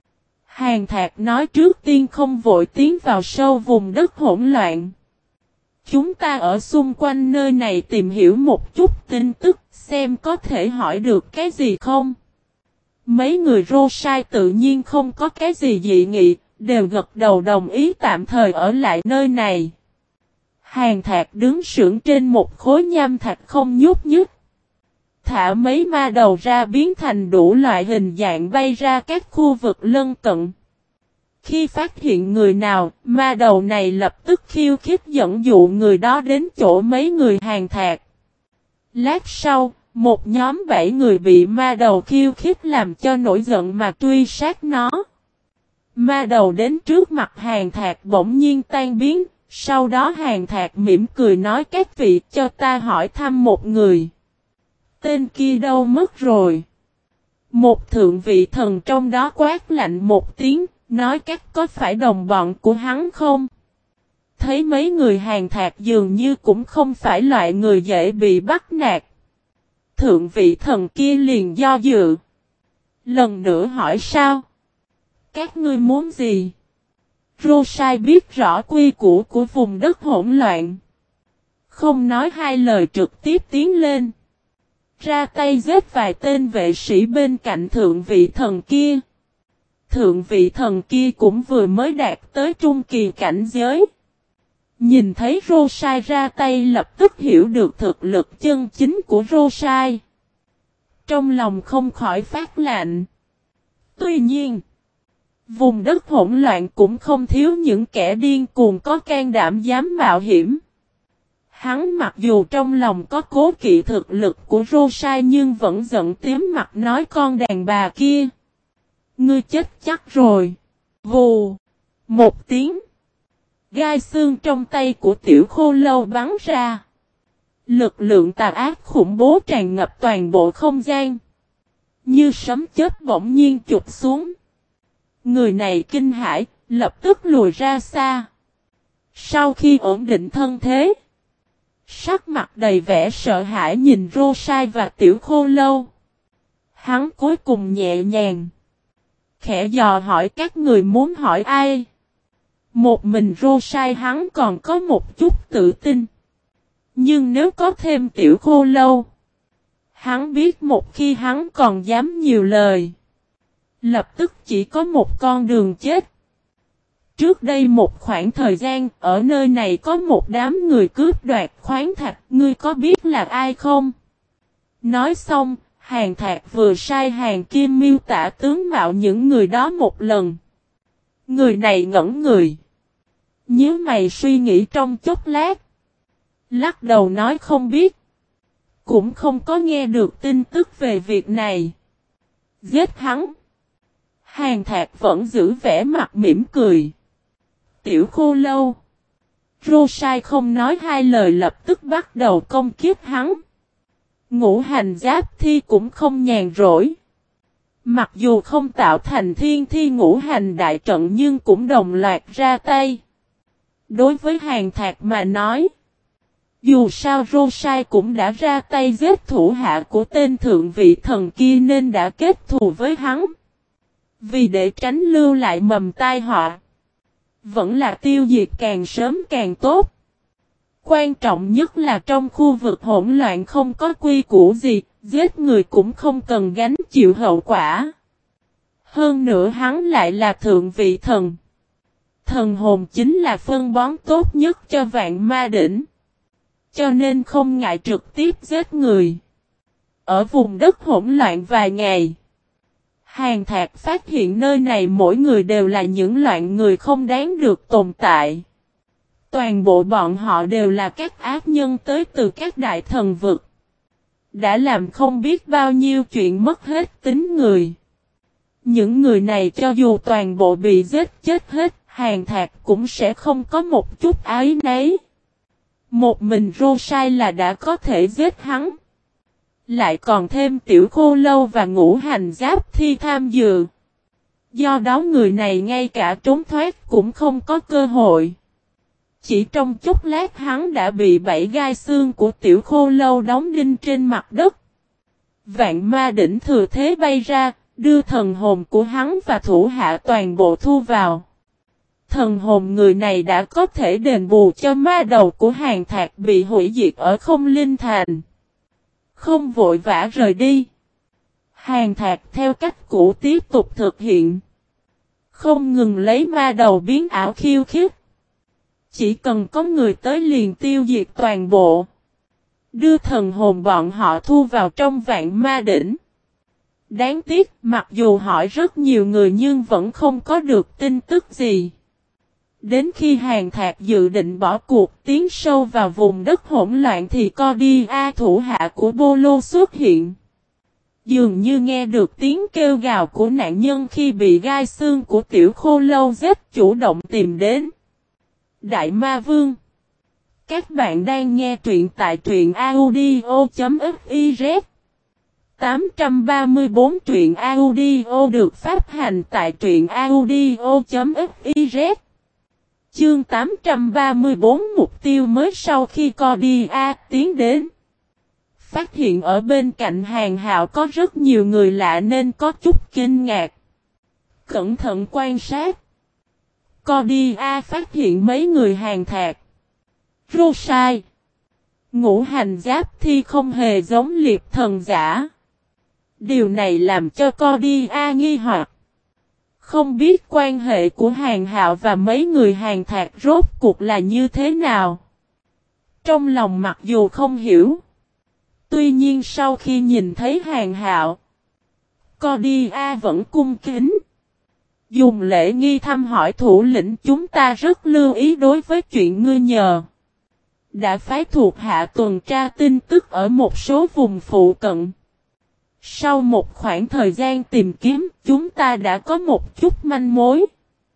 Speaker 1: Hàn Thạc nói trước tiên không vội tiến vào sâu vùng đất hỗn loạn. Chúng ta ở xung quanh nơi này tìm hiểu một chút tin tức xem có thể hỏi được cái gì không. Mấy người Rosai tự nhiên không có cái gì dị nghị, đều gật đầu đồng ý tạm thời ở lại nơi này. Hàn Thạc đứng sững trên một khối nham thạch không nhúc nhích. thả mấy ma đầu ra biến thành đủ loại hình dạng bay ra các khu vực lân cận. Khi phát hiện người nào, ma đầu này lập tức khiêu khích dẫn dụ người đó đến chỗ mấy người Hàn Thạc. Lát sau, một nhóm 7 người bị ma đầu khiêu khích làm cho nổi giận mà truy sát nó. Ma đầu đến trước mặt Hàn Thạc bỗng nhiên tan biến, sau đó Hàn Thạc mỉm cười nói các vị cho ta hỏi thăm một người. Tên kia đâu mất rồi? Một thượng vị thần trong đó quát lạnh một tiếng, nói các có phải đồng bọn của hắn không? Thấy mấy người Hàn Thạc dường như cũng không phải loại người dễ bị bắt nạt. Thượng vị thần kia liền do dự. Lần nữa hỏi sao? Các ngươi muốn gì? Rosai biết rõ quy củ của vùng đất hỗn loạn. Không nói hai lời trực tiếp tiến lên. Ra tay giết vài tên vệ sĩ bên cạnh thượng vị thần kia. Thượng vị thần kia cũng vừa mới đạt tới trung kỳ cảnh giới. Nhìn thấy Rosai ra tay lập tức hiểu được thực lực chân chính của Rosai. Trong lòng không khỏi phát lạnh. Tuy nhiên, vùng đất hỗn loạn cũng không thiếu những kẻ điên cuồng có can đảm dám mạo hiểm. Hắn mặc dù trong lòng có cố kỵ thực lực của Rosai nhưng vẫn giận tím mặt nói con đàn bà kia. Ngươi chết chắc rồi. Vù. Một tiếng. Gai xương trong tay của tiểu khô lâu bắn ra. Lực lượng tà ác khủng bố tràn ngập toàn bộ không gian. Như sấm chớp bỗng nhiên chụp xuống. Người này kinh hãi, lập tức lùi ra xa. Sau khi ổn định thân thế, sắc mặt đầy vẻ sợ hãi nhìn Rosai và tiểu khô lâu. Hắn cuối cùng nhẹ nhàng. Khẽ dò hỏi các người muốn hỏi ai. Một mình Rosai hắn còn có một chút tự tin. Nhưng nếu có thêm tiểu khô lâu, hắn biết một khi hắn còn dám nhiều lời, lập tức chỉ có một con đường chết. Trước đây một khoảng thời gian, ở nơi này có một đám người cướp đoạt khoáng thạch, ngươi có biết là ai không? Nói xong, Hàn Thạc vừa sai Hàn Kim miêu tả tướng mạo những người đó một lần. Người này ngẩn người. Nhớ mày suy nghĩ trong chốc lát. Lắc đầu nói không biết. Cũng không có nghe được tin tức về việc này. Giết hắn. Hàn Thạc vẫn giữ vẻ mặt mỉm cười. Tiểu khô lâu. Rosai không nói hai lời lập tức bắt đầu công kiếp hắn. Ngũ hành giáp thi cũng không nhàn rỗi. Mặc dù không tạo thành thiên thi ngũ hành đại trận nhưng cũng đồng loạt ra tay. Đối với Hàn Thạc mà nói, dù sao Rosai cũng đã ra tay giết thủ hạ của tên thượng vị thần kia nên đã kết thù với hắn. Vì để tránh lưu lại mầm tai họa, vẫn là tiêu diệt càng sớm càng tốt. Quan trọng nhất là trong khu vực hỗn loạn không có quy củ gì, giết người cũng không cần gánh chịu hậu quả. Hơn nữa hắn lại là thượng vị thần. Thần hồn chính là phân bón tốt nhất cho vạn ma đỉnh. Cho nên không ngại trực tiếp giết người. Ở vùng đất hỗn loạn vài ngày, Hàn Thạc phát hiện nơi này mỗi người đều là những loại người không đáng được tồn tại. Toàn bộ bọn họ đều là các ác nhân tới từ các đại thần vực. Đã làm không biết bao nhiêu chuyện mất hết tính người. Những người này cho dù toàn bộ bị giết chết hết, Hàn Thạc cũng sẽ không có một chút áy náy. Một mình Rosai là đã có thể giết hắn. Lại còn thêm tiểu khô lâu và ngũ hành giáp thi tham dự. Do đó người này ngay cả trốn thoát cũng không có cơ hội. Chỉ trong chốc lát hắn đã bị 7 gai xương của tiểu khô lâu đóng đinh trên mặt đất. Vạn ma đỉnh thừa thế bay ra, đưa thần hồn của hắn và thủ hạ toàn bộ thu vào. Thần hồn người này đã có thể đền bù cho ma đầu của Hàn Thạc bị hủy diệt ở không linh thành. Không vội vã rời đi. Hàn Thạc theo cách cũ tiếp tục thực hiện. Không ngừng lấy ma đầu biến ảo khiêu khích. Chỉ cần có người tới liền tiêu diệt toàn bộ. Đưa thần hồn bọn họ thu vào trong vạn ma đỉnh. Đáng tiếc, mặc dù hỏi rất nhiều người nhưng vẫn không có được tin tức gì. Đến khi Hàn Thạc dự định bỏ cuộc tiến sâu vào vùng đất hỗn loạn thì Cordia thủ hạ của Bolo xuất hiện. Dường như nghe được tiếng kêu gào của nạn nhân khi bị gai xương của tiểu khô lâu giết, chủ động tìm đến. Đại Ma Vương. Các bạn đang nghe truyện tại truyện audio.fiz. 834 truyện audio được phát hành tại truyện audio.fiz. Chương 834 mục tiêu mới sau khi Cordia tiến đến. Phát hiện ở bên cạnh Hàn Hạo có rất nhiều người lạ nên có chút kinh ngạc. Cẩn thận quan sát. Cordia phát hiện mấy người Hàn Thạc, Rosai, Ngũ Hành Giáp Thi không hề giống liệp thần giả. Điều này làm cho Cordia nghi hoặc. Không biết quan hệ của Hàn Hạo và mấy người Hàn Thạc rốt cuộc là như thế nào. Trong lòng mặc dù không hiểu. Tuy nhiên sau khi nhìn thấy Hàn Hạo, Cordia vẫn cung kính. Dùng lễ nghi thăm hỏi thủ lĩnh, chúng ta rất lưu ý đối với chuyện ngươi nhờ. Đã phái thuộc hạ tuần tra tin tức ở một số vùng phụ cận. Sau một khoảng thời gian tìm kiếm, chúng ta đã có một chút manh mối.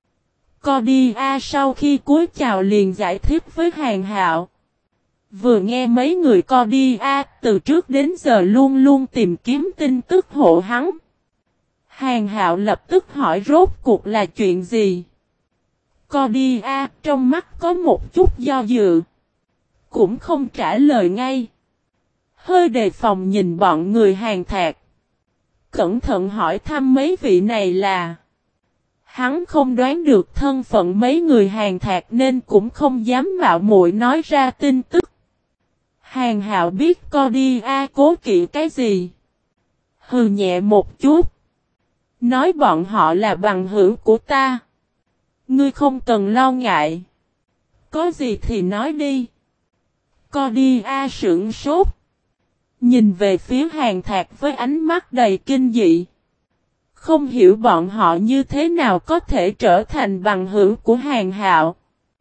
Speaker 1: Cordia sau khi cúi chào liền giải thích với Hàn Hạo. Vừa nghe mấy người Cordia từ trước đến giờ luôn luôn tìm kiếm tin tức hộ hắn. Hàn Hạo lập tức hỏi rốt cuộc là chuyện gì. Cordia trong mắt có một chút do dự. Cũng không trả lời ngay. Hơi đề phòng nhìn bọn người Hàn Thạc. Cẩn thận hỏi thăm mấy vị này là. Hắn không đoán được thân phận mấy người Hàn Thạc nên cũng không dám mạo muội nói ra tin tức. Hàn Hạo biết Cordia cố kỵ cái gì. Hừ nhẹ một chút. Nói bọn họ là bằng hữu của ta. Ngươi không cần lo ngại. Có gì thì nói đi. Cordia sững sốt. Nhìn về phía Hàn Thạc với ánh mắt đầy kinh dị. Không hiểu bọn họ như thế nào có thể trở thành bằng hữu của Hàn Hạo.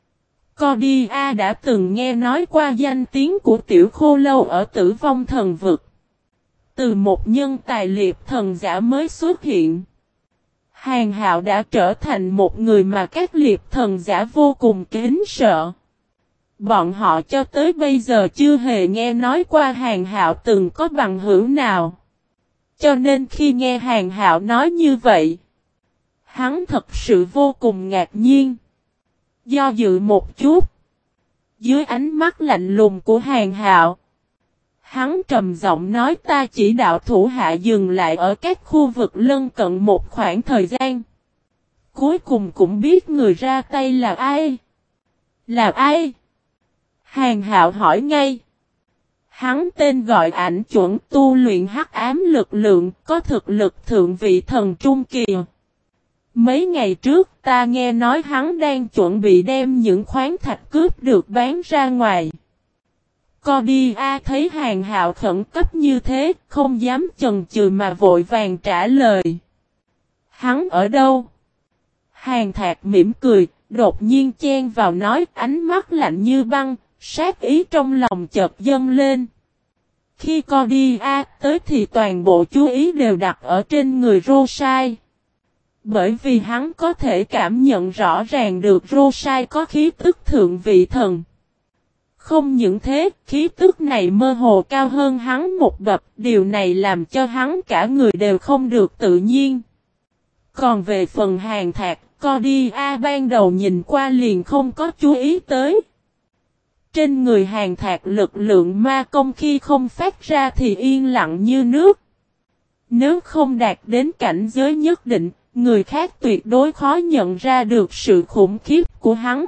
Speaker 1: Cordia đã từng nghe nói qua danh tiếng của tiểu khô lâu ở Tử Vong Thần Vực. Từ một nhân tài liệp thần giả mới xuất hiện. Hàn Hạo đã trở thành một người mà các liệp thần giả vô cùng kính sợ. Bọn họ cho tới bây giờ chưa hề nghe nói qua Hàn Hạo từng có bằng hữu nào. Cho nên khi nghe Hàn Hạo nói như vậy, hắn thật sự vô cùng ngạc nhiên. Do dự một chút. Dưới ánh mắt lạnh lùng của Hàn Hạo, hắn trầm giọng nói ta chỉ đạo thủ hạ dừng lại ở các khu vực lân cận một khoảng thời gian. Cuối cùng cũng biết người ra tay là ai. Là ai? Hàn Hạo hỏi ngay. Hắn tên gọi ảnh chuẩn tu luyện hắc ám lực lượng, có thực lực thượng vị thần trung kỳ. Mấy ngày trước ta nghe nói hắn đang chuẩn bị đem những khoáng thạch cướp được bán ra ngoài. Cordia thấy Hàn Hạo khẩn cấp như thế, không dám chần chừ mà vội vàng trả lời. Hắn ở đâu? Hàn Thạc mỉm cười, đột nhiên chen vào nói, ánh mắt lạnh như băng, sát ý trong lòng chợt dâng lên. Khi Cordia tới thì toàn bộ chú ý đều đặt ở trên người Rosai. Bởi vì hắn có thể cảm nhận rõ ràng được Rosai có khí tức thượng vị thần. Không những thế, khí tức này mơ hồ cao hơn hắn một bậc, điều này làm cho hắn cả người đều không được tự nhiên. Còn về phần Hàn Thạc, Cordia ban đầu nhìn qua liền không có chú ý tới. Trên người Hàn Thạc lực lượng ma công khi không phát ra thì yên lặng như nước. Nếu không đạt đến cảnh giới nhất định, người khác tuyệt đối khó nhận ra được sự khủng khiếp của hắn.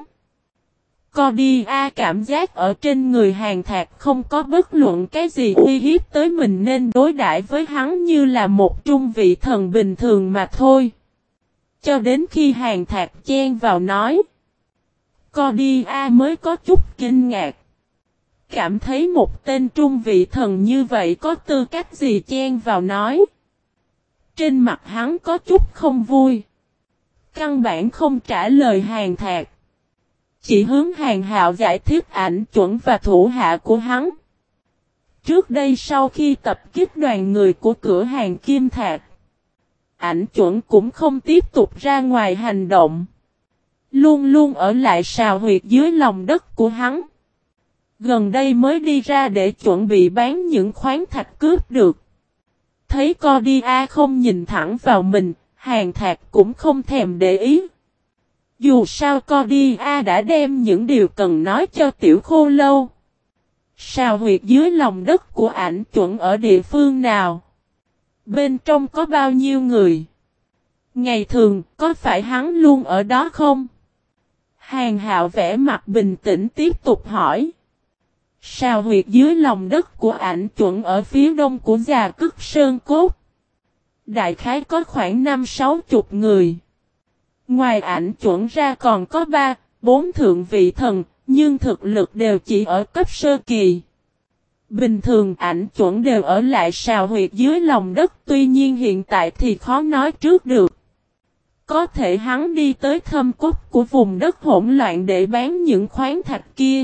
Speaker 1: Cordia cảm giác ở trên người Hàn Thạc không có bất luận cái gì uy hiếp tới mình nên đối đãi với hắn như là một trung vị thần bình thường mà thôi. Cho đến khi Hàn Thạc chen vào nói. Cordia mới có chút kinh ngạc. cảm thấy một tên trung vị thần như vậy có tư cách gì chen vào nói. Trên mặt hắn có chút không vui. Căn bản không trả lời Hàn Thạc. Chỉ hướng Hàn Hạo giải thích Ảnh Chuẩn và thủ hạ của hắn. Trước đây sau khi tập kích đoàn người của cửa hàng Kim Thạc, Ảnh Chuẩn cũng không tiếp tục ra ngoài hành động. Luôn luôn ở lại sào huyệt dưới lòng đất của hắn. Gần đây mới đi ra để chuẩn bị bán những khoáng thạch cướp được. Thấy Cordia không nhìn thẳng vào mình, Hàn Thạc cũng không thèm để ý. Dù sao Cordia đã đem những điều cần nói cho Tiểu Khô Lâu. Sào huyệt dưới lòng đất của Ảnh Chuẩn ở địa phương nào? Bên trong có bao nhiêu người? Ngày thường có phải hắn luôn ở đó không? Hàn Hạo vẻ mặt bình tĩnh tiếp tục hỏi. Sào huyệt dưới lòng đất của Ảnh Chuẩn ở phía đông của Già Cức Sơn Cốt. Đại khái có khoảng 5-60 người. Ngoài Ảnh Chuẩn ra còn có 3-4 thượng vị thần, nhưng thực lực đều chỉ ở cấp sơ kỳ. Bình thường Ảnh Chuẩn đều ở lại sào huyệt dưới lòng đất, tuy nhiên hiện tại thì khó nói trước được. Có thể hắn đi tới thâm cốt của vùng đất hỗn loạn để bán những khoáng thạch kia.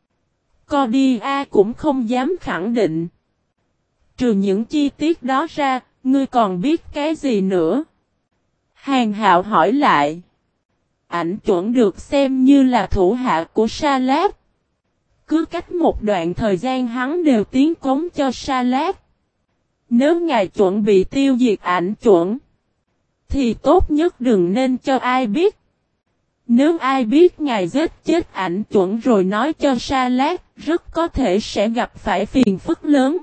Speaker 1: Cordia cũng không dám khẳng định. Trừ những chi tiết đó ra, ngươi còn biết cái gì nữa? Hàn Hạo hỏi lại. Ảnh Chuẩn được xem như là thủ hạ của Sa Lát. Cứ cách một đoạn thời gian hắn đều tiến cống cho Sa Lát. Nếu ngài chuẩn bị tiêu diệt Ảnh Chuẩn, thì tốt nhất đừng nên cho ai biết. Nếu ai biết ngài giết chết Ảnh Chuẩn rồi nói cho Sa Lát, rất có thể sẽ gặp phải phiền phức lớn.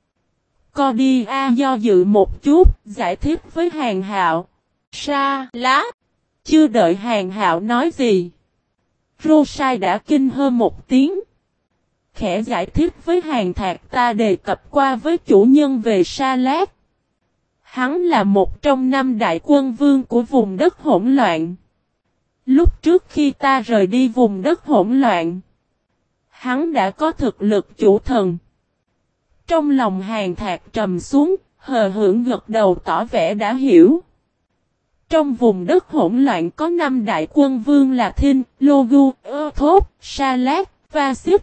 Speaker 1: Cordia do dự một chút, giải thích với Hàn Hạo. Sa Lát. Chưa đợi Hàn Hạo nói gì, Rosai đã kinh hơ một tiếng. Khẽ giải thích với Hàn Thạc, ta đề cập qua với chủ nhân về Sa Lát. Hắn là một trong 5 đại quân vương của vùng đất hỗn loạn. Lúc trước khi ta rời đi vùng đất hỗn loạn, hắn đã có thực lực chủ thần. Trong lòng Hàn Thạc trầm xuống, hờ hững gật đầu tỏ vẻ đã hiểu. Trong vùng đất hỗn loạn có 5 đại quân vương là Thinh, Logu, Thốt, Sa Lát, Vasit.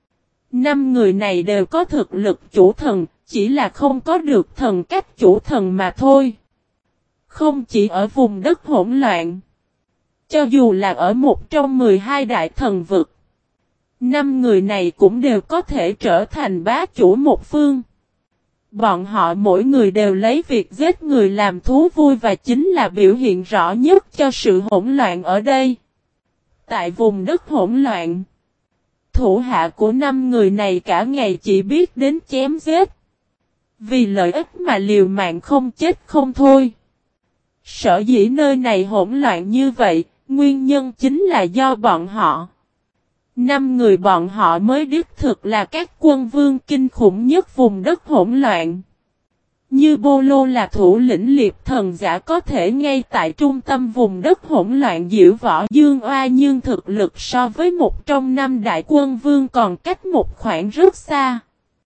Speaker 1: 5 người này đều có thực lực chủ thần, chỉ là không có được thần cách chủ thần mà thôi. Không chỉ ở vùng đất hỗn loạn, cho dù là ở một trong 12 đại thần vực, 5 người này cũng đều có thể trở thành bá chủ một phương. Bọn họ mỗi người đều lấy việc giết người làm thú vui và chính là biểu hiện rõ nhất cho sự hỗn loạn ở đây. Tại vùng đất hỗn loạn, thủ hạ của 5 người này cả ngày chỉ biết đến chém giết. Vì lợi ích mà liều mạng không chết không thôi. Sở dĩ nơi này hỗn loạn như vậy, nguyên nhân chính là do bọn họ. 5 người bọn họ mới đích thực là các quân vương kinh khủng nhất vùng đất hỗn loạn. Như Bô Lô là thủ lĩnh liệp thần giả có thể ngay tại trung tâm vùng đất hỗn loạn diễu võ dương oai, nhưng thực lực so với một trong 5 đại quân vương còn cách một khoảng rất xa.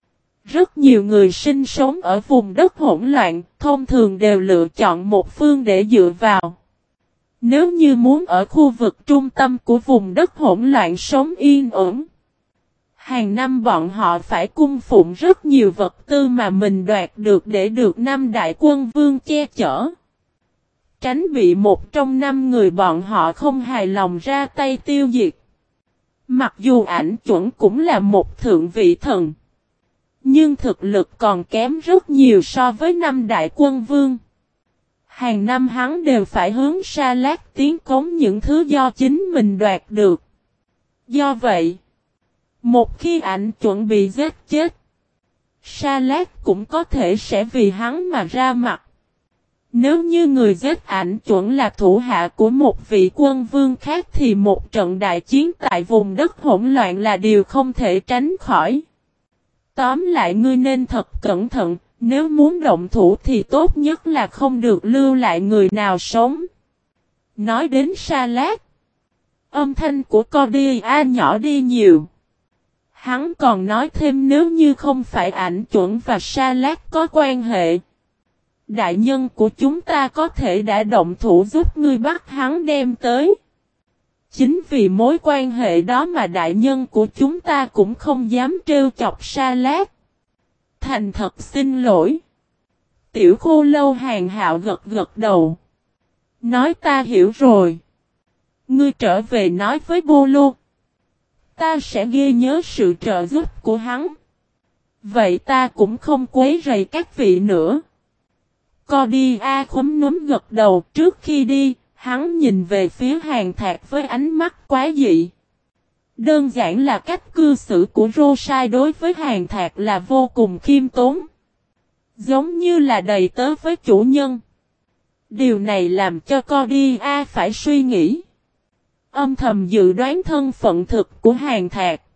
Speaker 1: Rất nhiều người sinh sống ở vùng đất hỗn loạn, thông thường đều lựa chọn một phương để dựa vào. Nếu như muốn ở khu vực trung tâm của vùng đất hỗn loạn sống yên ổn, hàng năm bọn họ phải cung phụng rất nhiều vật tư mà mình đoạt được để được 5 đại quân vương che chở. Tránh bị một trong 5 người bọn họ không hài lòng ra tay tiêu diệt. Mặc dù Ảnh Chuẩn cũng là một thượng vị thần, nhưng thực lực còn kém rất nhiều so với 5 đại quân vương. Hàng năm hắn đều phải hướng Sa Lát tiến cống những thứ do chính mình đoạt được. Do vậy, một khi Ảnh Chuẩn bị giết chết, Sa Lát cũng có thể sẽ vì hắn mà ra mặt. Nếu như người giết Ảnh Chuẩn là thủ hạ của một vị quân vương khác thì một trận đại chiến tại vùng đất hỗn loạn là điều không thể tránh khỏi. Tóm lại ngươi nên thật cẩn thận, nếu muốn động thủ thì tốt nhất là không được lưu lại người nào sống. Nói đến Sa Lát, âm thanh của Cordia nhỏ đi nhiều. Hắn còn nói thêm nếu như không phải ảnh chuẩn và Sa Lát có quan hệ, đại nhân của chúng ta có thể đã động thủ giúp ngươi bắt hắn đem tới. Chính vì mối quan hệ đó mà đại nhân của chúng ta cũng không dám trêu chọc Sa Lát. Thành thật xin lỗi. Tiểu Khô Lâu Hàn Hạo gật gật đầu. Nói ta hiểu rồi. Ngươi trở về nói với Bô Lô. Ta sẽ ghi nhớ sự trợ giúp của hắn. Vậy ta cũng không quấy rầy các vị nữa. Cody A khúm núm gật đầu. Trước khi đi, hắn nhìn về phía Hàn Thạc với ánh mắt quá dị. Đơn giản là cách cư xử của Rosai đối với Hàn Thạc là vô cùng khiêm tốn. Giống như là đầy tớ với chủ nhân. Điều này làm cho Cody A phải suy nghĩ. Âm thầm dự đoán thân phận thực của Hàn Thạc.